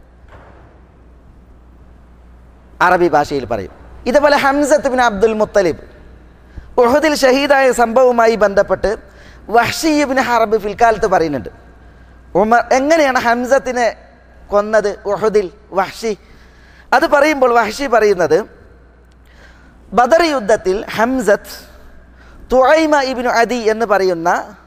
അറബി ഭാഷയിൽ പറയും. ഇതുപോലെ ഹംസത്ത് ബിൻ അബ്ദുൽ മുത്തലിബ് ഉഹദിൽ ഷഹീദായ സംഭവവുമായി ബന്ധപ്പെട്ട് വഹ്ഷി ഇബ്നു ഹർബ് ഫിൽക്കാലത്ത് പറയുന്നുണ്ട്. ഉമർ എങ്ങനെയാണ് ഹംസത്തിനെ കൊന്നത് ഉഹദിൽ? വഹ്ഷി അത് പറയുമ്പോൾ വഹ്ഷി പറയുന്നത് ബദർ യുദ്ധത്തിൽ ഹംസത്ത് തുഐമ ഇബ്നു അദി എന്ന് പറയുന്ന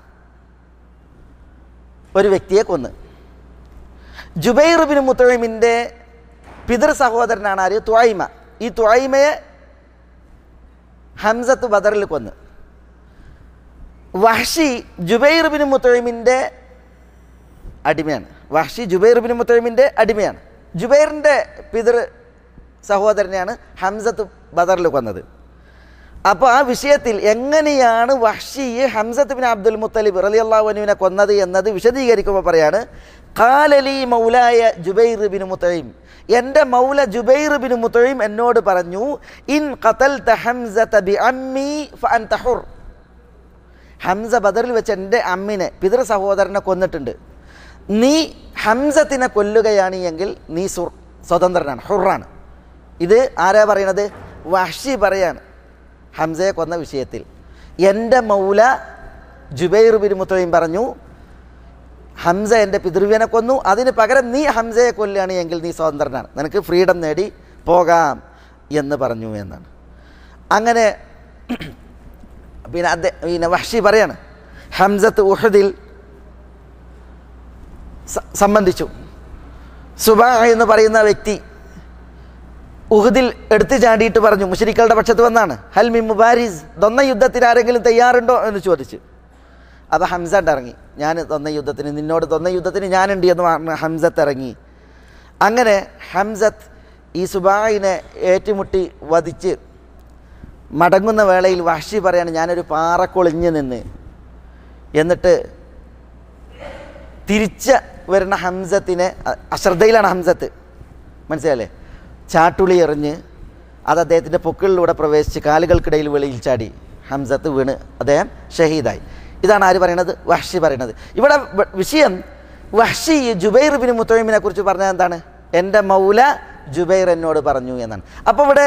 ഒരു വ്യക്തിയെ കൊന്ന്. ജുബൈർ ഇബ്നു മുത്തൈമിൻ്റെ പിതൃ സഹോദരനാണ് ആര്? തുഐമ. ഈ തുഐമയെ ഹംസത്ത് ബദറിൽ കൊന്ന്. വഹ്ഷി ജുബൈർ ഇബ്നു മുത്തൈമിൻ്റെ അടിമയാണ്. വഹ്ഷി ജുബൈർ ഇബ്നു മുത്തൈമിൻ്റെ അടിമയാണ്. ജുബൈറിൻ്റെ പിതൃ സഹോദരനെയാണ് ഹംസത്ത് ബദറിൽ കൊന്നത്. അപ്പോൾ ആ വിഷയത്തിൽ എങ്ങനെയാണ് Wahshi Hamza bin Abdul Muttalib റളിയല്ലാഹു അൻഹുവിനെ കൊന്നത് എന്നത് വിശദീകരിക്കുമ്പോൾ പറയാണ് ഖാലലി മൗലായ ജുബൈർ ബിൻ മുത്തൈം, എൻ്റെ മൗല ജുബൈർ ബിൻ മുത്തൈം എന്നോട് പറഞ്ഞു ഇൻ ഖതൽത ഹംസത ബിഅമ്മി ഫഅൻത ഹുർ. ഹംസ ബദറിൽ വെച്ച് എൻ്റെ അമ്മിനെ പിതൃ സഹോദരനെ കൊന്നിട്ടുണ്ട്. നീ ഹംസത്തിനെ കൊല്ലുകയാണ് എങ്കിൽ നീ സുർ സ്വതന്ത്രനാണ്, ഹുറാണ്. ഇത് ആരാ പറയണത്? വഹ്ഷി പറയാണ് ഹംസയെ കൊന്ന വിഷയത്തിൽ. എൻ്റെ മൗല ജുബൈർ ബിൻ മുത്തൈം പറഞ്ഞു ഹംസ എൻ്റെ പിതൃവ്യനെ കൊന്നു, അതിന് പകരം നീ ഹംസയെ കൊല്ലുകയാണ് എങ്കിൽ നീ സ്വതന്ത്രനാണ്, നിനക്ക് ഫ്രീഡം നേടി പോകാം എന്ന് പറഞ്ഞു എന്നാണ്. അങ്ങനെ പിന്നെ അദ്ദേഹം പിന്നെ വഹ്ഷി പറയാണ് ഹംസത്ത് ഉഹദിൽ സംബന്ധിച്ചു. സുബാ എന്ന് പറയുന്ന വ്യക്തി ഉഹദിൽ എടുത്തു ചാടിയിട്ട് പറഞ്ഞു, മുശ്രിക്കുകളുടെ പക്ഷത്ത് വന്നാണ്, ഹൽ മി മുബാരിസ്, ദൊന്ന യുദ്ധത്തിന് ആരെങ്കിലും തയ്യാറുണ്ടോ എന്ന് ചോദിച്ചു. അപ്പോൾ ഹംസ ഇറങ്ങി, ഞാൻ ദൊന്ന യുദ്ധത്തിന് നിന്നോട് ദൊന്ന യുദ്ധത്തിന് ഞാനുണ്ട് എന്ന് പറഞ്ഞ് ഹംസത്ത് ഇറങ്ങി. അങ്ങനെ ഹംസത്ത് ഈ സുബായിനെ ഏറ്റുമുട്ടി വധിച്ച് മടങ്ങുന്ന വേളയിൽ വഹ്ഷി പറയാണ് ഞാനൊരു പാറക്കൊളിഞ്ഞ് നിന്ന് എന്നിട്ട് തിരിച്ച് വരുന്ന ഹംസത്തിനെ, അശ്രദ്ധയിലാണ് ഹംസത്ത്, മനസ്സിലല്ലേ, ചാട്ടുളി എറിഞ്ഞ് അത് അദ്ദേഹത്തിൻ്റെ പൊക്കിളിലൂടെ പ്രവേശിച്ച് കാലുകൾക്കിടയിൽ വെളിയിൽ ചാടി ഹംസത്ത് വീണ് അദ്ദേഹം ഷഹീദായി. ഇതാണ് ആര് പറയണത്? വഹ്ഷി പറയണത്. ഇവിടെ വിഷയം വഹ്ഷി ജുബൈർ ബിൻ മുത്തൈമിനെ കുറിച്ച് പറഞ്ഞത് എന്താണ്? എൻ്റെ മൗല ജുബൈർ എന്നോട് പറഞ്ഞു എന്നാണ്. അപ്പോൾ ഇവിടെ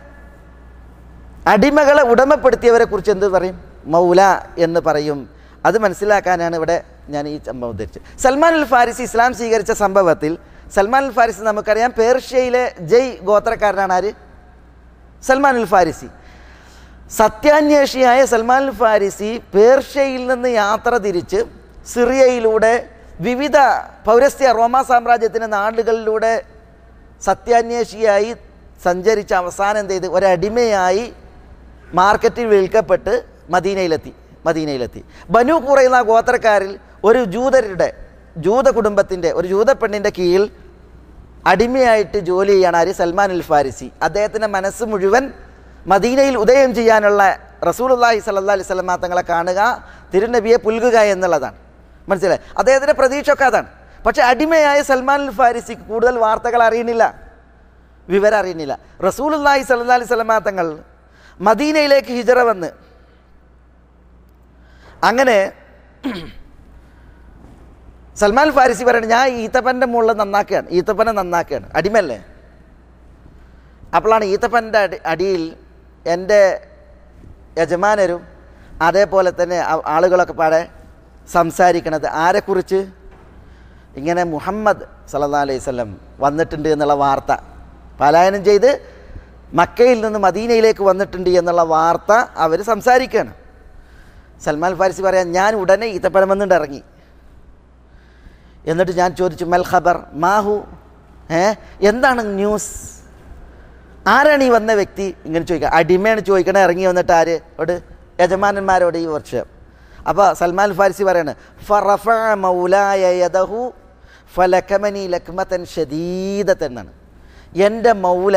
അടിമകളെ ഉടമപ്പെടുത്തിയവരെ കുറിച്ച് എന്ത് പറയും? മൗല എന്ന് പറയും. അത് മനസ്സിലാക്കാനാണ് ഇവിടെ ഞാൻ ഈ സംഭവം ഉദ്ധരിച്ചത്. സൽമാൻ അൽ ഫാരിസി ഇസ്ലാം സ്വീകരിച്ച സംഭവത്തിൽ സൽമാൻ അൽ ഫാരിസി നമുക്കറിയാം പേർഷ്യയിലെ ജയ് ഗോത്രക്കാരനാണ്. ആര്? സൽമാൻ അൽ ഫാരിസി. സത്യാന്വേഷിയായ സൽമാൻ അൽ ഫാരിസി പേർഷ്യയിൽ നിന്ന് യാത്ര തിരിച്ച് സിറിയയിലൂടെ വിവിധ പൗരസ്ത്യ റോമാ സാമ്രാജ്യത്തിൻ്റെ നാടുകളിലൂടെ സത്യാന്വേഷിയായി സഞ്ചരിച്ച അവസാനം എന്ത് ചെയ്ത് ഒരടിമയായി മാർക്കറ്റിൽ വിൽക്കപ്പെട്ട് മദീനയിലെത്തി മദീനയിലെത്തി ബനു ഖുറൈള ഗോത്രക്കാരിൽ ഒരു ജൂതരുടെ ജൂത കുടുംബത്തിൻ്റെ ഒരു ജൂത പെണ്ണിൻ്റെ കീഴിൽ അടിമയായിട്ട് ജോലി ചെയ്യാണ് ആര്? സൽമാൻ അൽ ഫാരിസി. അദ്ദേഹത്തിൻ്റെ മനസ്സ് മുഴുവൻ മദീനയിൽ ഉദയം ചെയ്യാനുള്ള റസൂലുള്ളാഹി സ്വല്ലല്ലാഹി അലൈഹി വസല്ലം തങ്ങളെ കാണുക, തിരുനബിയെ പുൽകുക എന്നുള്ളതാണ്. മനസ്സിലായി? അദ്ദേഹത്തിൻ്റെ പ്രതീക്ഷ ഒക്കെ അതാണ്. പക്ഷേ അടിമയായ സൽമാൻ അൽ ഫാരിസിക്ക് കൂടുതൽ വാർത്തകൾ അറിയുന്നില്ല, വിവരം അറിയുന്നില്ല. റസൂലുള്ളാഹി സ്വല്ലല്ലാഹി അലൈഹി വസല്ലം തങ്ങൾ മദീനയിലേക്ക് ഹിജറ വന്ന് അങ്ങനെ സൽമാൻ ഫാരിസി പറയണം ഞാൻ ഈത്തപ്പൻ്റെ മുകളിൽ നന്നാക്കുകയാണ്, ഈത്തപ്പനെ നന്നാക്കുകയാണ്, അടിമല്ലേ. അപ്പോഴാണ് ഈത്തപ്പൻ്റെ അടി അടിയിൽ എൻ്റെ യജമാനരും അതേപോലെ തന്നെ ആളുകളൊക്കെ പാടെ സംസാരിക്കണത് ആരെക്കുറിച്ച്? ഇങ്ങനെ മുഹമ്മദ് സല്ലല്ലാഹു അലൈഹി വസല്ലം വന്നിട്ടുണ്ട് എന്നുള്ള വാർത്ത, പലായനം ചെയ്ത് മക്കയിൽ നിന്ന് മദീനയിലേക്ക് വന്നിട്ടുണ്ട് എന്നുള്ള വാർത്ത അവർ സംസാരിക്കുകയാണ്. സൽമാൻ ഫാരിസി പറയാൻ ഞാൻ ഉടനെ ഈത്തപ്പഴം വന്നിട്ട് ഇറങ്ങി. എന്നിട്ട് ഞാൻ ചോദിച്ചു മൽ ഖബർ മാഹു, ഏ എന്താണ് ന്യൂസ്, ആരാണ് ഈ വന്ന വ്യക്തി? ഇങ്ങനെ ചോദിക്കുക. അടിമയാണ് ചോദിക്കണേ. ഇറങ്ങി വന്നിട്ട് ആര്? അവിടെ യജമാനന്മാരോട് ഈ വർഷം. അപ്പോൾ സൽമാൻ ഫാരിസി പറയാണ് ഫറഫഅ മൗലായ യദഹു ഫലകമനി ലക്മതൻ ഷദീദതൻ എന്നാണ്. എൻ്റെ മൗല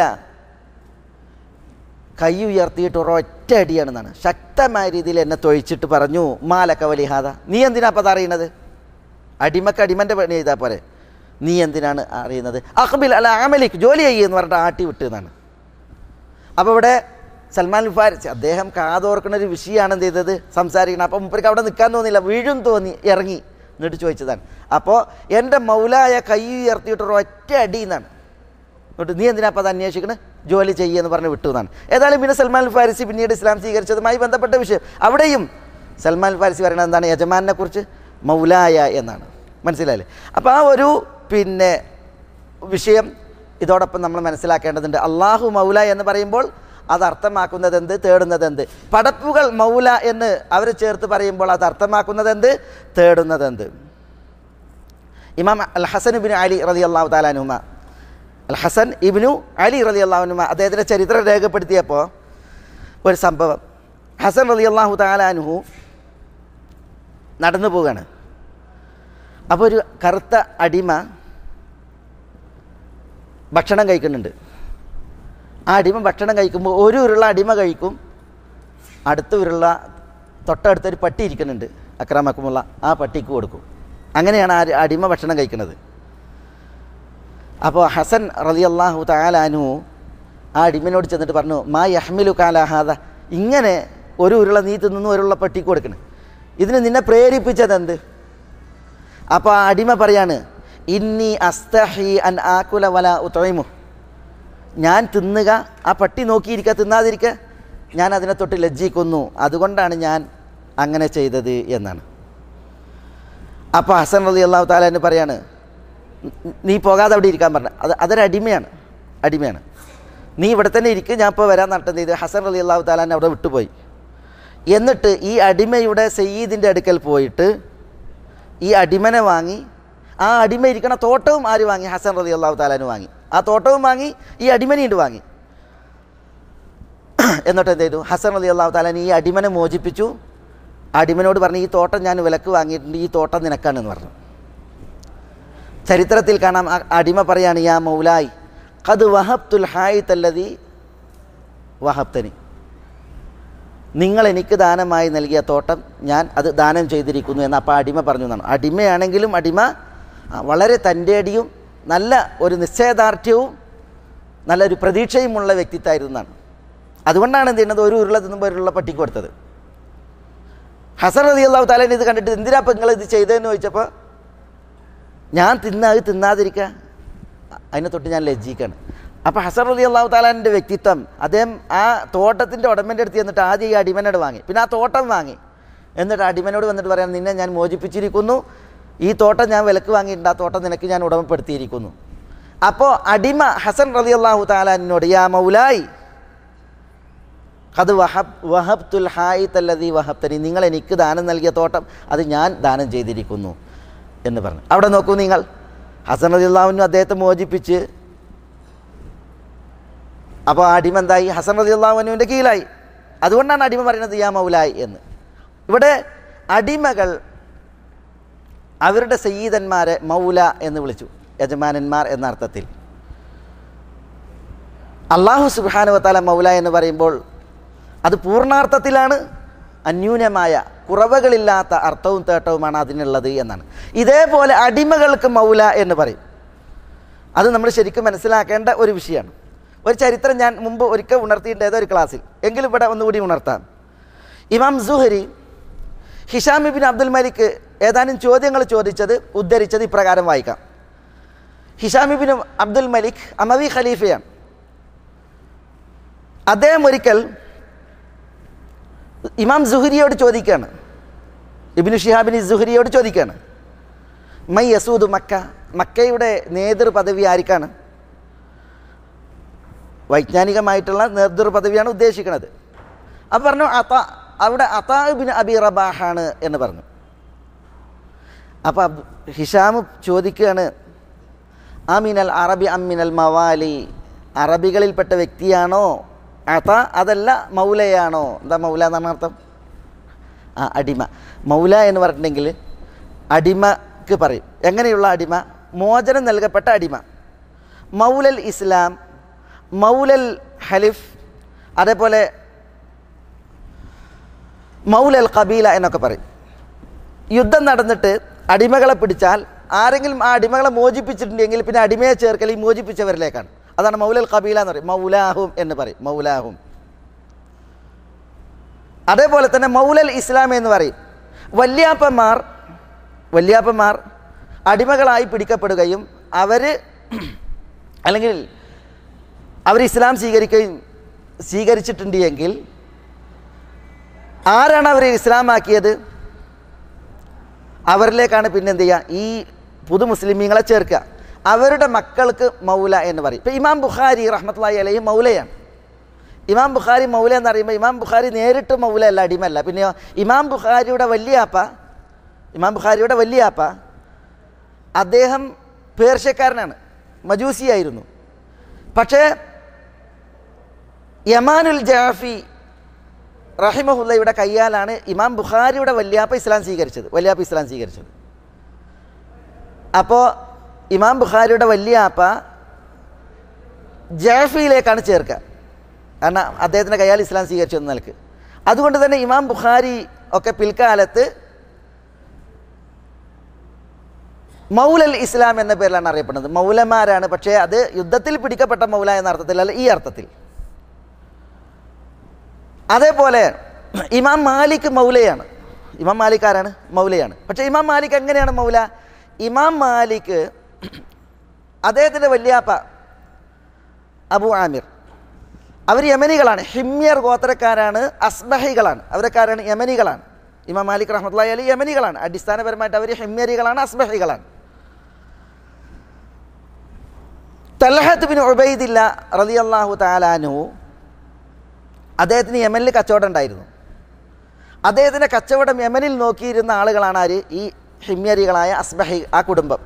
കൈ ഉയർത്തിയിട്ട് ഒരൊറ്റ അടിയാണെന്നാണ്, ശക്തമായ രീതിയിൽ എന്നെ തൊഴിച്ചിട്ട് പറഞ്ഞു മാലക വലിഹാദ, നീ എന്തിനാ അപ്പം അതറിയണത്? അടിമക്ക് അടിമൻ്റെ പണി ചെയ്താൽ പോരെ, നീ എന്തിനാണ് അറിയുന്നത്? അഖ്ബിൽ അല അമലിക്, ജോലി ചെയ്യുമെന്ന് പറഞ്ഞിട്ട് ആട്ടി വിട്ടു എന്നാണ്. അപ്പോൾ ഇവിടെ സൽമാൻ ഫാരിസി അദ്ദേഹം കാതോർക്കുന്ന ഒരു വിഷയമാണ് എന്ത് ചെയ്തത് സംസാരിക്കണം. അപ്പോൾ മുപ്പർക്ക് അവിടെ നിൽക്കാൻ തോന്നിയില്ല, വീഴും തോന്നി, ഇറങ്ങി എന്നിട്ട് ചോദിച്ചതാണ്. അപ്പോൾ എൻ്റെ മൗലായ കൈ ഉയർത്തിയിട്ട് ഒരൊറ്റ അടി എന്നാണ്. എന്നിട്ട് നീ എന്തിനാ അപ്പോൾ അത് അന്വേഷിക്കണേ, ജോലി ചെയ്യുമെന്ന് പറഞ്ഞ് വിട്ടു എന്നാണ്. ഏതായാലും പിന്നെ സൽമാൻ ഫാരിസി പിന്നീട് ഇസ്ലാം സ്വീകരിച്ചതുമായി ബന്ധപ്പെട്ട വിഷയം. അവിടെയും സൽമാൻ ഫാരിസി പറയുന്നത് എന്താണ്? യജമാനെ കുറിച്ച് മൗലായ എന്നാണ്. മനസ്സിലായില്ലേ? അപ്പോൾ ആ ഒരു പിന്നെ വിഷയം ഇതോടൊപ്പം നമ്മൾ മനസ്സിലാക്കേണ്ടതുണ്ട്. അള്ളാഹു മൗല എന്ന് പറയുമ്പോൾ അത് അർത്ഥമാക്കുന്നത് എന്ത്, തേടുന്നത് എന്ത്? പടപ്പുകൾ മൗല എന്ന് അവർ ചേർത്ത് പറയുമ്പോൾ അത് അർത്ഥമാക്കുന്നത് എന്ത്, തേടുന്നത് എന്ത്? ഇമാം അൽ ഹസൻ ഇബ്നു അലി റളിയല്ലാഹു തആല അൻഹുമ അൽ ഹസൻ ഇബ്നു അലി റളിയല്ലാഹു അൻഹുമ അദ്ദേഹത്തിൻ്റെ ചരിത്രം രേഖപ്പെടുത്തിയപ്പോൾ ഒരു സംഭവം, ഹസൻ റളിയല്ലാഹു തആല അൻഹു നടന്നു പോവുകയാണ്. അപ്പോൾ ഒരു കറുത്ത അടിമ ഭക്ഷണം കഴിക്കുന്നുണ്ട്. ആ അടിമ ഭക്ഷണം കഴിക്കുമ്പോൾ ഒരു ഉരുള അടിമ കഴിക്കും, അടുത്ത ഉരുള തൊട്ടടുത്തൊരു പട്ടി ഇരിക്കുന്നുണ്ട്, അക്രമക്കുമുള്ള ആ പട്ടിക്ക് കൊടുക്കും. അങ്ങനെയാണ് ആ അടിമ ഭക്ഷണം കഴിക്കുന്നത്. അപ്പോൾ ഹസൻ റളിയല്ലാഹു തആല അൻഹു ആ അടിമനോട് ചെന്നിട്ട് പറഞ്ഞു, മാ യഹ്മിലു കാല ഹാദ, ഇങ്ങനെ ഒരു ഉരുള നീ തിന്നുന്നു, ഒരു ഉരുള പട്ടിക്ക് കൊടുക്കണം, ഇതിന് നിന്നെ പ്രേരിപ്പിച്ചതെന്ത്? അപ്പോൾ ആ അടിമ പറയാണ്, ഇന്നി അസ്തഹി അൻ ആകുല വല ഉതൈമു, ഞാൻ തിന്നുക, ആ പട്ടി നോക്കിയിരിക്കുക, തിന്നാതിരിക്കുക, ഞാൻ അതിനെ തൊട്ട് ലജ്ജിക്കുന്നു, അതുകൊണ്ടാണ് ഞാൻ അങ്ങനെ ചെയ്തത് എന്നാണ്. അപ്പോൾ ഹസൻ റളിയല്ലാഹു തആല എന്ന് പറയാണ്, നീ പോകാതെ അവിടെ ഇരിക്കാൻ പറഞ്ഞു. അത് അതൊരു അടിമയാണ്, അടിമയാണ്. നീ ഇവിടെ തന്നെ ഇരിക്കും, ഞാൻ ഇപ്പോൾ വരാൻ നടത്തുന്നത് ഇത്. ഹസൻ റളിയല്ലാഹു തആല അവിടെ വിട്ടുപോയി. എന്നിട്ട് ഈ അടിമയുടെ സയ്യിദിൻ്റെ അടുക്കൽ പോയിട്ട് ഈ അടിമനെ വാങ്ങി, ആ അടിമ ഇരിക്കണ തോട്ടവും ആര് വാങ്ങി? ഹസൻ റളിയല്ലാഹു തആല വാങ്ങി. ആ തോട്ടവും വാങ്ങി, ഈ അടിമനെയുണ്ട് വാങ്ങി. എന്നിട്ട് എന്ത് ചെയ്തു? ഹസൻ റളിയല്ലാഹു തആല ഈ അടിമനെ മോചിപ്പിച്ചു. അടിമനോട് പറഞ്ഞു, ഈ തോട്ടം ഞാൻ വിലക്ക് വാങ്ങിയിട്ടുണ്ട്, ഈ തോട്ടം നിനക്കാണെന്ന് പറഞ്ഞു. ചരിത്രത്തിൽ കാണാം, അടിമ പറയാണ്, യാ മൗലായി ഖദ് വഹബ്തുൽ ഹായിത്തല്ലദീ വഹബ്തനി, നിങ്ങൾ എനിക്ക് ദാനമായി നൽകിയ തോട്ടം ഞാൻ അത് ദാനം ചെയ്തിരിക്കുന്നു എന്ന് അപ്പോൾ അടിമ പറഞ്ഞു എന്നാണ്. അടിമയാണെങ്കിലും അടിമ വളരെ തൻ്റെ അടിയും നല്ല ഒരു നിശ്ചയദാർഢ്യവും നല്ലൊരു പ്രതീക്ഷയുമുള്ള വ്യക്തിത്വമായിരുന്നു എന്നാണ്. അതുകൊണ്ടാണ് എന്ത് ചെയ്യുന്നത്, ഒരു ഉരുള തിന്നുമ്പോൾ ഒരു ഉരുള പട്ടിക്ക് കൊടുത്തത്. ഹസൻ റളിയല്ലാഹു തആല ഇത് കണ്ടിട്ട് എന്തിനാ ഇപ്പം നിങ്ങൾ ഇത് ചെയ്തതെന്ന് ചോദിച്ചപ്പോൾ, ഞാൻ തിന്നാ അത് തിന്നാതിരിക്കുക, അതിനെ തൊട്ട് ഞാൻ ലജ്ജിക്കുകയാണ്. അപ്പോൾ ഹസൻ റളിയല്ലാഹു തആലാൻ്റെ വ്യക്തിത്വം, അദ്ദേഹം ആ തോട്ടത്തിൻ്റെ ഉടമൻ്റെ അടുത്ത് ചെന്നിട്ട് ആദ്യം ഈ അടിമനോട് വാങ്ങി, പിന്നെ ആ തോട്ടം വാങ്ങി, എന്നിട്ട് അടിമനോട് വന്നിട്ട് പറയാം, നിന്നെ ഞാൻ മോചിപ്പിച്ചിരിക്കുന്നു, ഈ തോട്ടം ഞാൻ വിലക്ക് വാങ്ങിയിട്ടുണ്ട്, ആ തോട്ടം നിനക്ക് ഞാൻ ഉടമപ്പെടുത്തിയിരിക്കുന്നു. അപ്പോൾ അടിമ ഹസൻ റളിയല്ലാഹു തആലാനോട്, യാ മൗലായി ഖദ് വഹബ് വഹബ്തുൽ ഹായിത്തല്ലദീ വഹബ്തനി, നിങ്ങൾ എനിക്ക് ദാനം നൽകിയ തോട്ടം അത് ഞാൻ ദാനം ചെയ്തിരിക്കുന്നു എന്ന് പറഞ്ഞു. അവിടെ നോക്കൂ നിങ്ങൾ, ഹസൻ റളിയല്ലാഹു അൻഹു അദ്ദേഹത്തെ മോചിപ്പിച്ച്, അപ്പോൾ അടിമ എന്തായി? ഹസൻ റളിയല്ലാഹു അൻഹുവിൻ്റെ കീഴിലായി. അതുകൊണ്ടാണ് അടിമ പറയുന്നത് യാ മൗലായി എന്ന്. ഇവിടെ അടിമകൾ അവരുടെ സയ്യിദന്മാരെ മൗല എന്ന് വിളിച്ചു, യജമാനന്മാർ എന്ന അർത്ഥത്തിൽ. അല്ലാഹു സുബ്ഹാനഹു വ തആല മൗല എന്ന് പറയുമ്പോൾ അത് പൂർണ്ണാർത്ഥത്തിലാണ്, അന്യൂനമായ കുറവുകളില്ലാത്ത അർത്ഥവും തേട്ടവുമാണ് അതിനുള്ളത് എന്നാണ്. ഇതേപോലെ അടിമകൾക്ക് മൗല എന്ന് പറയും. അത് നമ്മൾ ശരിക്കും മനസ്സിലാക്കേണ്ട ഒരു വിഷയമാണ്. ഒരു ചരിത്രം ഞാൻ മുമ്പ് ഒരിക്കൽ ഉണർത്തിയിട്ടുണ്ട് ഏതൊരു ക്ലാസ്സിൽ, എങ്കിലും ഇവിടെ ഒന്നുകൂടി ഉണർത്താം. Imam Zuhri Hisham Ibnu Abdul Malik ഏതാനും ചോദ്യങ്ങൾ ചോദിച്ചത് ഉദ്ധരിച്ചത് ഇപ്രകാരം വായിക്കാം. ഹിഷാം ഇബ്നു അബ്ദുൽ മലിക് അമവി ഖലീഫയാണ്. അദ്ദേഹം ഒരിക്കൽ ഇമാം സുഹരിയോട് ചോദിക്കുകയാണ്, ഇബ്നു ഷിഹാബിൻ സുഹരിയോട് ചോദിക്കുകയാണ്, മൈ യസൂദ് മക്ക, മക്കയുടെ നേതൃ പദവി ആർക്കാണ്? വൈജ്ഞാനികമായിട്ടുള്ള നേതൃ പദവിയാണ് ഉദ്ദേശിക്കുന്നത്. അപ്പോൾ പറഞ്ഞു അത, അവിടെ അതാ ഇബ്നു അബി റബാഹാണ് എന്ന് പറഞ്ഞു. അപ്പോൾ ഹിഷാം ചോദിക്കുകയാണ്, അമിനൽ അറബി അമിനൽ മവാലി, അറബികളിൽപ്പെട്ട വ്യക്തിയാണോ അത, അതല്ല മൗലയാണോ? എന്താ മൗല എന്നാണ് അർത്ഥം? ആ അടിമ. മൗല എന്ന് പറഞ്ഞിട്ടുണ്ടെങ്കിൽ അടിമക്ക് പറയും. എങ്ങനെയുള്ള അടിമ? മോചനം നൽകപ്പെട്ട അടിമ. മൗലൽ ഇസ്ലാം, മൗലൽ ഹലിഫ്, അതേപോലെ മൗലൽ ഖബീല എന്നൊക്കെ പറയും. യുദ്ധം നടന്നിട്ട് അടിമകളെ പിടിച്ചാൽ ആരെങ്കിലും ആ അടിമകളെ മോചിപ്പിച്ചിട്ടുണ്ടെങ്കിൽ പിന്നെ അടിമയെ ചേർക്കൽ ഈ മോചിപ്പിച്ചവരിലേക്കാണ്. അതാണ് മൗലൽ ഖബീല എന്ന് പറയും. മൗലാഹും എന്ന് പറയും. മൗലാഹും. അതേപോലെ തന്നെ മൗലൽ ഇസ്ലാം എന്ന് പറയും. വല്യാപ്പന്മാർ വല്യാപ്പന്മാർ അടിമകളായി പിടിക്കപ്പെടുകയും അവർ അല്ലെങ്കിൽ അവർ ഇസ്ലാം സ്വീകരിക്കുകയും സ്വീകരിച്ചിട്ടുണ്ട് എങ്കിൽ ആരാണ് അവർ ഇസ്ലാമാക്കിയത്? അവരിലേക്കാണ് പിന്നെ എന്ത് ചെയ്യുക? ഈ പുതു മുസ്ലിമീങ്ങളെ ചേർക്കുക. അവരുടെ മക്കൾക്ക് മൗല എന്ന് പറയും. ഇപ്പോൾ ഇമാം ബുഖാരി റഹ്മത്തുള്ളാഹി അലൈഹി മൗലയാണ്. ഇമാം ബുഖാരി മൗല എന്ന് പറയുമ്പോൾ ഇമാം ബുഖാരി നേരിട്ട് മൗല അല്ല, അടിമല്ല. പിന്നെയോ ഇമാം ബുഖാരിയുടെ വലിയാപ്പ ഇമാം ബുഖാരിയുടെ വലിയാപ്പ അദ്ദേഹം പേർഷ്യക്കാരനാണ്, മജൂസിയായിരുന്നു. പക്ഷേ യമാനുൽ ജാഫി റഹിമഹുല്ലയുടെ കയ്യാലാണ് ഇമാം ബുഖാരിയുടെ വല്യാപ്പ ഇസ്ലാം സ്വീകരിച്ചത് വല്യാപ്പ ഇസ്ലാം സ്വീകരിച്ചത് അപ്പോൾ ഇമാം ബുഖാരിയുടെ വല്യാപ്പ ജാഫിയിലേക്കാണ് ചേർക്കുക. കാരണം അദ്ദേഹത്തിൻ്റെ കയ്യാൽ ഇസ്ലാം സ്വീകരിച്ചെന്ന് നിലക്ക്. അതുകൊണ്ട് തന്നെ ഇമാം ബുഖാരി ഒക്കെ പിൽക്കാലത്ത് മൗലൽ ഇസ്ലാം എന്ന പേരിലാണ് അറിയപ്പെടുന്നത്. മൗലമാരാണ്, പക്ഷേ അത് യുദ്ധത്തിൽ പിടിക്കപ്പെട്ട മൗല എന്ന അർത്ഥത്തിലല്ല, ഈ അർത്ഥത്തിൽ. അതേപോലെ ഇമാം മാലിക് മൗലയാണ്. ഇമാം മാലിക് ആരാണ്? മൗലയാണ്. പക്ഷേ ഇമാം മാലിക് എങ്ങനെയാണ് മൗല? ഇമാം മാലിക് അദ്ദേഹത്തിൻ്റെ വല്യാപ്പ അബു ആമിർ അവർ യമനികളാണ്, ഹിമ്യർ ഗോത്രക്കാരാണ്, അസ്ബഹികളാണ്. അവരക്കാരാണ്? യമനികളാണ്. ഇമാം മാലിക് റഹ്മത്തുള്ളാഹി അലൈഹി യമനികളാണ്. അടിസ്ഥാനപരമായിട്ട് അവർ ഹിമ്യരികളാണ്, അസ്ബഹികളാണ്. തൽഹത്ത് ബിൻ ഉബൈദില്ല റളിയല്ലാഹു തആല അൻഹു അദ്ദേഹത്തിന് യമനിൽ കച്ചവടം ഉണ്ടായിരുന്നു. അദ്ദേഹത്തിൻ്റെ കച്ചവടം യമനിൽ നോക്കിയിരുന്ന ആളുകളാണ് ആര്? ഈ ഹിമ്യരികളായ അസ്ബഹി, ആ കുടുംബം.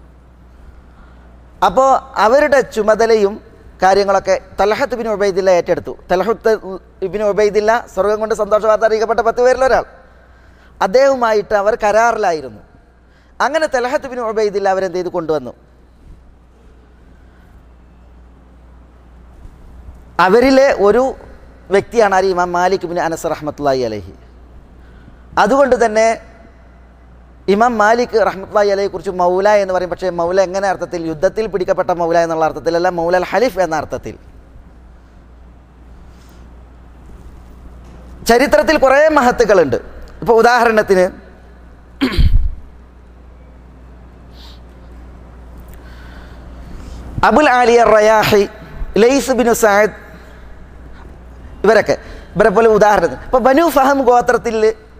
അപ്പോൾ അവരുടെ ചുമതലയും കാര്യങ്ങളൊക്കെ തൽഹത്ത് ബിൻ ഉബൈദില്ല ഏറ്റെടുത്തു. തൽഹത്ത് ബിൻ ഉബൈദില്ല സ്വർഗം കൊണ്ട് സന്തോഷ വാർത്ത അറിയിക്കപ്പെട്ട പത്ത് പേരിലൊരാൾ. അദ്ദേഹവുമായിട്ട് അവർ കരാറിലായിരുന്നു. അങ്ങനെ തൽഹത്ത് ബിൻ ഉബൈദില്ല അവരെന്ത് ചെയ്ത് കൊണ്ടുവന്നു. അവരിലെ ഒരു വ്യക്തിയാണ് ആര്? ഇമാം മാലിക് ബിൻ അനസ് റഹ്മത്തുള്ളാഹി അലൈഹി. അതുകൊണ്ട് തന്നെ ഇമാം മാലിക് റഹ്മത്തുള്ളാഹി അലൈഹിയെ കുറിച്ച് മൗല എന്ന് പറയും. പക്ഷേ മൗല എങ്ങനെ അർത്ഥത്തിൽ? യുദ്ധത്തിൽ പിടിക്കപ്പെട്ട മൗല എന്നുള്ള അർത്ഥത്തിലല്ല, മൗലൽ ഹലിഫ് എന്ന അർത്ഥത്തിൽ. ചരിത്രത്തിൽ കുറേ മഹത്തുക്കളുണ്ട്. ഇപ്പോൾ ഉദാഹരണത്തിന് Abul Aliya Riyahi, Laith bin Saad, ഇവരൊക്കെ ഇവരെ പോലെ ഉദാഹരണത്തിന് ഇപ്പോൾ ബനു ഫഹം ഗോത്രത്തിൽ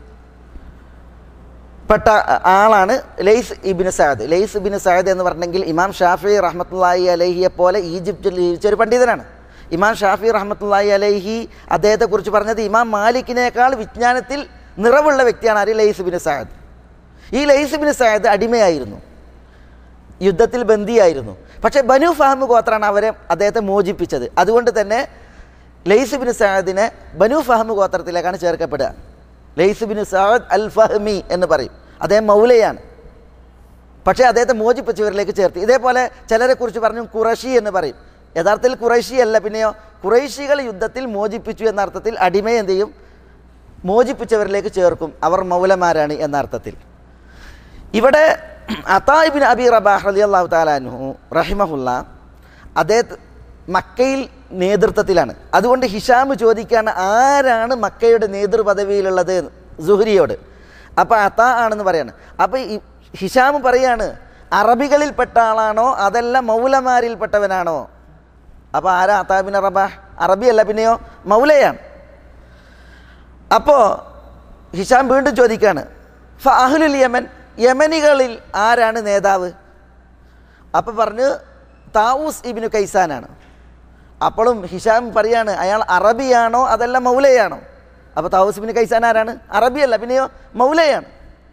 പെട്ട ആളാണ് Laith Ibnu Saad. Laith Ibnu Saad എന്ന് പറഞ്ഞെങ്കിൽ ഇമാം ഷാഫി റഹ്മത്തുള്ളാഹി അലൈഹിയെ പോലെ ഈജിപ്തിൽ ജീവിച്ച ഒരു പണ്ഡിതനാണ്. ഇമാം ഷാഫി റഹ്മത്തുള്ളാഹി അലൈഹി അദ്ദേഹത്തെക്കുറിച്ച് പറഞ്ഞത് ഇമാം മാലിക്കിനേക്കാൾ വിജ്ഞാനത്തിൽ നിറവുള്ള വ്യക്തിയാണ് ആര്? Laith Ibnu Saad. ഈ ലൈസ് ഇബ്നു സഅദ് അടിമയായിരുന്നു, യുദ്ധത്തിൽ ബന്ദിയായിരുന്നു. പക്ഷേ ബനു ഫഹം ഗോത്രമാണ് അവരെ അദ്ദേഹത്തെ മോചിപ്പിച്ചത്. അതുകൊണ്ട് തന്നെ ലൈസ് ഇബ്നു സഅദിനെ ബനു ഫഹം ഗോത്രത്തിലേക്കാണ് ചേർക്കപ്പെടുക. Laith Ibnu Saad al Fahmi എന്ന് പറയും. അദ്ദേഹം മൗലയാണ്, പക്ഷേ അദ്ദേഹത്തെ മോചിപ്പിച്ചവരിലേക്ക് ചേർത്ത്. ഇതേപോലെ ചിലരെ കുറിച്ച് പറഞ്ഞു ഖുറൈശി എന്ന് പറയും. യഥാർത്ഥത്തിൽ ഖുറൈശി അല്ല, പിന്നെയോ ഖുറൈശികൾ യുദ്ധത്തിൽ മോചിപ്പിച്ചു എന്ന അർത്ഥത്തിൽ അടിമയെ എന്ത് ചെയ്യും? മോചിപ്പിച്ചവരിലേക്ക് ചേർക്കും. അവർ മൗലമാരാണ് എന്ന അർത്ഥത്തിൽ. ഇവിടെ അതാ ഇബ്നു അബി റബാഹ് റളിയല്ലാഹു തആല അൻഹു റഹിമഹുല്ല അദ്ദേഹത്തെ മക്കയിൽ നേതൃത്വത്തിലാണ്. അതുകൊണ്ട് ഹിഷാം ചോദിക്കുകയാണ് ആരാണ് മക്കയുടെ നേതൃപദവിയിലുള്ളത് സുഹ്രിയോട്. അപ്പോൾ അതാ ആണെന്ന് പറയാണ്. അപ്പോൾ ഈ ഹിഷാം പറയാണ് അറബികളിൽപ്പെട്ട ആളാണോ അതല്ല മൗലമാരിൽപ്പെട്ടവനാണോ? അപ്പോൾ ആരാ അതാ ഇബ്നു റബാഹ്? അറബിയല്ല, പിന്നെയോ മൗലയാണ്. അപ്പോൾ ഹിഷാം വീണ്ടും ചോദിക്കുകയാണ് ഫ അഹ്ലുൽ യമൻ, യമനികളിൽ ആരാണ് നേതാവ്? അപ്പോൾ പറഞ്ഞു താവൂസ് ഇബ്നു കൈസാനാണ്. അപ്പോഴും ഹിഷാം പറയാണ് അയാൾ അറബിയാണോ അതല്ല മൗലയാണോ? അപ്പോൾ താവൂസ് ഇബ്നു കൈസാൻ ആരാണ്? അറബിയല്ല, പിന്നെയോ മൗലയാണ്.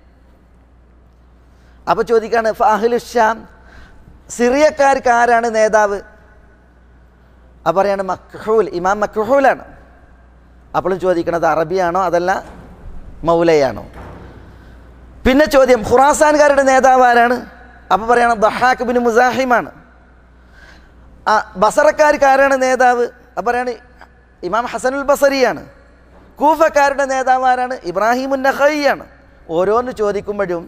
അപ്പോൾ ചോദിക്കുകയാണ് ഫഅഹ്ലു ഷാം, സിറിയക്കാർക്ക് ആരാണ് നേതാവ്? അപ്പോൾ പറയാണ് മക്ഹൂൽ, ഇമാം മക്ഹൂലാണ്. അപ്പോഴും ചോദിക്കണത് അറബിയാണോ അതല്ല മൗലയാണോ? പിന്നെ ചോദ്യം, ഖുറാസാൻകാരുടെ നേതാവ് ആരാണ്? അപ്പോൾ പറയണം ദഹാഖ് ബിൻ മുസാഹിമാണ്. ആ ബസറക്കാർക്ക് ആരാണ് നേതാവ്? അപ്പോൾ പറയാണ് ഇമാം ഹസനുൽ ബസരിയാണ്. കൂഫക്കാരുടെ നേതാവ് ആരാണ്? ഇബ്രാഹിമുൻ നഖയിയാണ്. ഓരോന്ന് ചോദിക്കുമ്പോഴും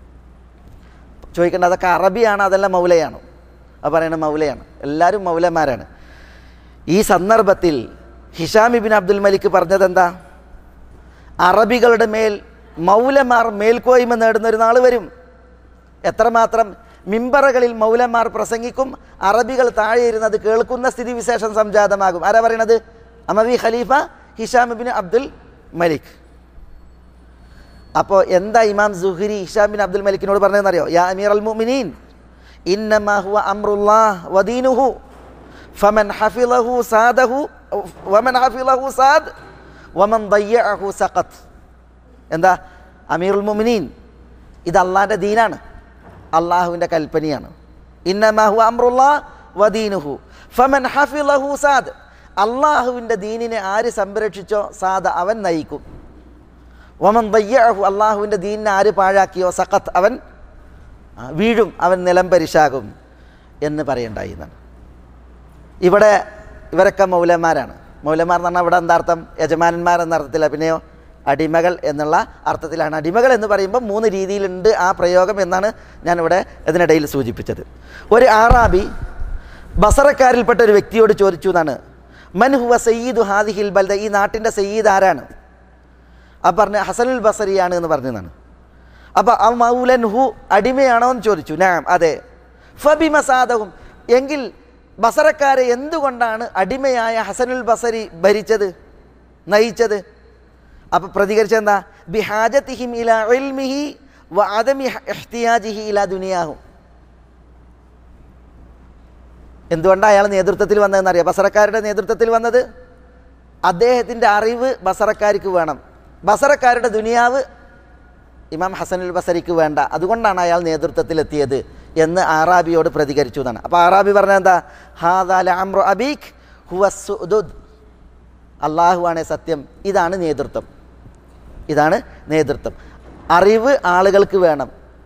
ചോദിക്കേണ്ട അതൊക്കെ അറബിയാണ്, അതെല്ലാം മൗലയാണോ? അപ്പോൾ പറയണ മൗലയാണ്. എല്ലാവരും മൗലമാരാണ്. ഈ സന്ദർഭത്തിൽ ഹിഷാം ഇബ്നു അബ്ദുൽ മലിക് പറഞ്ഞതെന്താ? അറബികളുടെ മേൽ മൗലമാർ മേൽക്കോയ്മ നേടുന്ന ഒരു നാൾ വരും. എത്രമാത്രം മിമ്പറകളിൽ മൗലമാർ പ്രസംഗിക്കും, അറബികൾ താഴെ ഇരുന്നത് കേൾക്കുന്ന സ്ഥിതിവിശേഷം സംജാതമാകും. ആരാ പറയണത്? അമവി ഖലീഫ ഹിഷാം ഇബ്നു അബ്ദുൽ മലിക്. അപ്പോൾ എന്താ Imam Zuhri Hisham bin Abdul മലിക്കിനോട് പറഞ്ഞതെന്നറിയോ? യാ അമീറൽ മുഅ്മിനീൻ ഇന്നമാ ഹുവ അംറുല്ലാഹ് വദീനുഹു ഫമൻ ഹഫിളഹു സാദഹു വമൻ ഹഫിളഹു സാദ് വമൻ ദയ്യഅഹു സഖത്ത്. എന്താ? അമീറുൽ മുഅ്മിനീൻ, ഇത് അള്ളാഹിൻ്റെ ദീനാണ്, അള്ളാഹുവിൻ്റെ കൽപ്പനയാണ്. ഇന്നമാ ഹുവ അംറുല്ലാഹ് വദീനുഹു ഫമൻ ഹഫിളഹു സാദ്. അള്ളാഹുവിൻ്റെ ദീനിനെ ആര് സംരക്ഷിച്ചോ സാദ അവൻ നയിക്കും. വമൻ ദയ്യഅഹു, അള്ളാഹുവിൻ്റെ ദീനിനെ ആര് പാഴാക്കിയോ സഖത്ത് അവൻ വീഴും, അവൻ നിലം പരിശാകും എന്ന് പറയണ്ടായി എന്നാണ്. ഇവിടെ ഇവരൊക്കെ മൗലമാരാണ്. മൗലമാർ എന്ന് പറഞ്ഞാൽ ഇവിടെ എന്താ അർത്ഥം? യജമാനന്മാർ എന്ന അർത്ഥത്തിലാണ്. പിന്നെയോ അടിമകൾ എന്നുള്ള അർത്ഥത്തിലാണ്. അടിമകൾ എന്ന് പറയുമ്പോൾ മൂന്ന് രീതിയിലുണ്ട് ആ പ്രയോഗം എന്നാണ് ഞാനിവിടെ ഇതിനിടയിൽ സൂചിപ്പിച്ചത്. ഒരു ആറാബി ബസറക്കാരിൽപ്പെട്ട ഒരു വ്യക്തിയോട് ചോദിച്ചു എന്നാണ്, മൻ ഹുവ സയ്യിദു ഹാദിഹിൽ ബൽദ, ഈ നാട്ടിൻ്റെ സയ്യിദ് ആരാണ്? അപ്പം പറഞ്ഞ് ഹസനുൽ ബസരിയാണ് എന്ന് പറഞ്ഞതാണ്. അപ്പം ആ മൗലൻ ഹു, അടിമയാണോ എന്ന് ചോദിച്ചു. നാം, അതെ. ഫബിമ സാദഹും, എങ്കിൽ ബസറക്കാരെ എന്തുകൊണ്ടാണ് അടിമയായ ഹസനുൽ ബസരി ഭരിച്ചത്, നയിച്ചത്? അപ്പം പ്രതികരിച്ചെന്താ? ബിഹാജത്തിഹിം ഇലാ ഇൽമിഹി വ അദമി ഇഹ്തിയാജിഹി ഇലാ ദുനിയാഹും. എന്തുകൊണ്ടാണ് അയാൾ നേതൃത്വത്തിൽ വന്നതെന്നറിയാം? ബസറക്കാരുടെ നേതൃത്വത്തിൽ വന്നത് അദ്ദേഹത്തിൻ്റെ അറിവ് ബസറക്കാർക്ക് വേണം, ബസറക്കാരുടെ ദുനിയാവ് ഇമാം ഹസനുൽ ബസരിക്ക് വേണ്ട, അതുകൊണ്ടാണ് അയാൾ നേതൃത്വത്തിലെത്തിയത് എന്ന് ആറാബിയോട് പ്രതികരിച്ചു എന്നാണ്. അപ്പോൾ ആറാബി പറഞ്ഞത് എന്താ? ഹാദാ ലഅംറു അബീക് ഹുവ സുദുദ്, അള്ളാഹുവാണ് സത്യം, ഇതാണ് നേതൃത്വം, ഇതാണ് നേതൃത്വം. അറിവ് ആളുകൾക്ക് വേണം.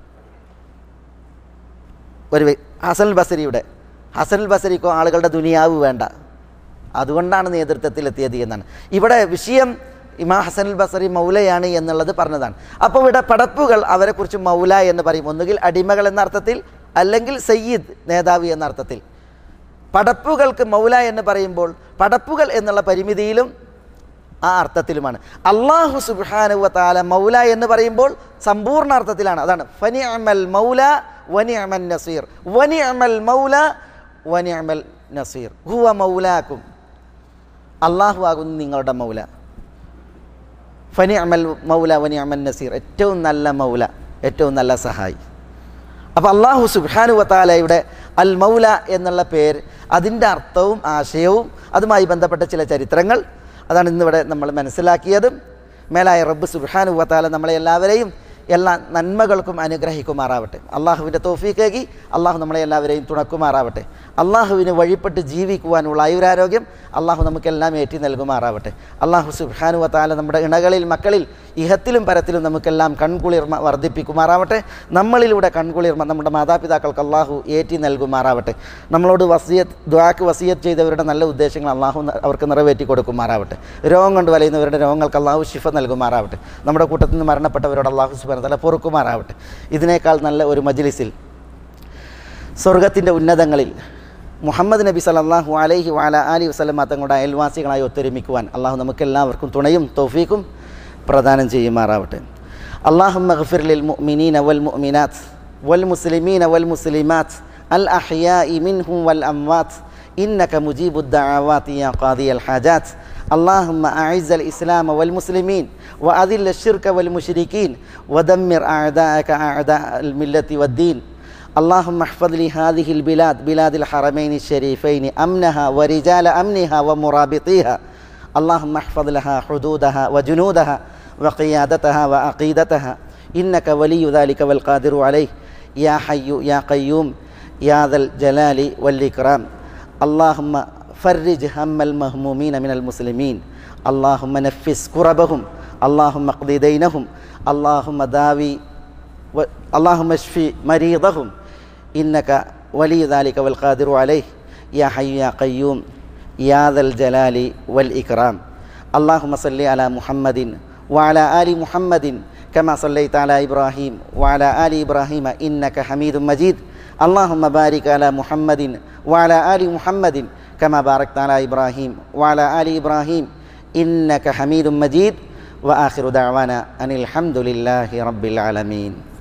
ഒരു ഹസനുൽ ബസരിയുടെ ഹസനുൽ ബസരിക്കോ ആളുകളുടെ ദുനിയാവ് വേണ്ട, അതുകൊണ്ടാണ് നേതൃത്വത്തിലെത്തിയത് എന്നാണ്. ഇവിടെ വിഷയം ഇമാം ഹസനുൽ ബസരി മൗലയാണ് എന്നുള്ളത് പറഞ്ഞതാണ്. അപ്പോൾ ഇവിടെ പടപ്പുകൾ അവരെക്കുറിച്ച് മൗല എന്ന് പറയും, ഒന്നുകിൽ അടിമകൾ എന്ന അർത്ഥത്തിൽ, അല്ലെങ്കിൽ സയ്യിദ് നേതാവ് എന്ന അർത്ഥത്തിൽ. പടപ്പുകൾക്ക് മൗല എന്ന് പറയുമ്പോൾ പടപ്പുകൾ എന്നുള്ള പരിമിതിയിലും ആ അർത്ഥത്തിലുമാണ്. അല്ലാഹു സുബ്ഹാനഹു വ തആല മൗല എന്ന് പറയുമ്പോൾ സമ്പൂർണ്ണ അർത്ഥത്തിലാണ്. അതാണ് ഫനിഅമൽ മൗല വനിഅമൻ നസീർ, വനിഅമൽ മൗല വനിഅമൽ നസീർ ഹുവ മൗലാക്കും. അള്ളാഹു ആകുന്നു നിങ്ങളുടെ മൗല. ഫനിഅമൽ മൗല വനിഅമൻ നസീർ, ഏറ്റവും നല്ല മൗല, ഏറ്റവും നല്ല സഹായി. അപ്പോൾ അള്ളാഹു സുബ്ഹാനഹു വ തആലയുടെ അൽ മൗല എന്നുള്ള പേര്, അതിൻ്റെ അർത്ഥവും ആശയവും അതുമായി ബന്ധപ്പെട്ട ചില ചരിത്രങ്ങൾ, അതാണ് ഇന്നിവിടെ നമ്മൾ മനസ്സിലാക്കിയത്. മേലായ റബ്ബ് സുബ്ഹാനഹു വ തആല നമ്മളെ എല്ലാവരെയും എല്ലാ നന്മകൾക്കും അനുഗ്രഹിക്കുമാറാവട്ടെ. അള്ളാഹുവിൻ്റെ തൗഫീഖേകി അള്ളാഹു നമ്മളെ എല്ലാവരെയും തുണക്കുമാറാവട്ടെ. അള്ളാഹുവിന് വഴിപ്പെട്ട് ജീവിക്കുവാനുള്ള ആയുരാരോഗ്യം അള്ളാഹു നമുക്കെല്ലാം ഏറ്റി നൽകുമാറാവട്ടെ. അള്ളാഹു സുബ്ഹാനഹു വ തആല നമ്മുടെ ഇണകളിൽ മക്കളിൽ ഇഹത്തിലും പരത്തിലും നമുക്കെല്ലാം കൺകുളിർമ വർദ്ധിപ്പിക്കുമാറാവട്ടെ. നമ്മളിലൂടെ കൺകുളിർമ നമ്മുടെ മാതാപിതാക്കൾക്ക് അള്ളാഹു ഏറ്റി നൽകുമാറാവട്ടെ. നമ്മളോട് വസിയത്ത് ദുആക്ക് വസിയത്ത് ചെയ്തവരുടെ നല്ല ഉദ്ദേശങ്ങൾ അള്ളാഹു അവർക്ക് നിറവേറ്റി കൊടുക്കുമാറാവട്ടെ. രോഗം കൊണ്ട് വലയുന്നവരുടെ രോഗങ്ങൾക്ക് അള്ളാഹു ശിഫ നൽകുമാറാവട്ടെ. നമ്മുടെ കൂട്ടത്തിൽ നിന്ന് മരണപ്പെട്ടവരോട് അള്ളാഹു സുബ്ഹാനഹു വ തആല പൊറുക്കുമാറാവട്ടെ. ഇതിനേക്കാൾ നല്ല ഒരു മജ്ലിസിൽ സ്വർഗത്തിൻ്റെ ഉന്നതങ്ങളിൽ മുഹമ്മദ് നബി സല്ലല്ലാഹു അലൈഹി വഅല ആലിഹി വസല്ലം തങ്ങളുടെ അയൽവാസികളായി ഒത്തൊരുമിക്കുവാൻ അള്ളാഹു നമുക്കെല്ലാവർക്കും തുണയും തൗഫീഖും പ്രദാനം ചെയ്യുമാറാവട്ടെ. അല്ലാഹുമ്മ ഗ്ഫിർ ലിൽ മുഅ്മിനീന വൽ മുഅ്മിനാത്ത് വൽ മുസ്ലിമീന വൽ മുസ്ലിമാത്ത് അൽ അഹ്യാഇ മിൻഹും വൽ അംവാത്ത് ഇന്നക മുജീബുദ് ദഅവാതി യാ ഖാദിയൽ ഹാജാത്ത്. اللهم أعز الإسلام والمسلمين وأذل الشرك والمشركين ودمر أعداءك أعداء الملة والدين. اللهم احفظ لي هذه البلاد بلاد الحرمين الشريفين أمنها ورجال أمنها ومرابطيها. اللهم احفظ لها حدودها وجنودها وقيادتها وعقيدتها إنك ولي ذلك والقادر عليه يا حي يا قيوم يا ذا الجلال والإكرام. اللهم فرج هم المهمومين من المسلمين. اللهم نفس كربهم اللهم اقض دينهم اللهم داوي اللهم اشفي مريضهم إنك ولي ذلك والقادر عليه يا حي يا قيوم يا ذا الجلال والإكرام اللهم صل على محمد وعلى آل محمد كما صليت على إبراهيم وعلى آل إبراهيم إنك حميد مجيد اللهم بارك على محمد وعلى آل محمد كما باركت على إبراهيم وعلى آل إبراهيم إنك حميد مجيد وآخر دعوانا أن الحمد لله رب العالمين.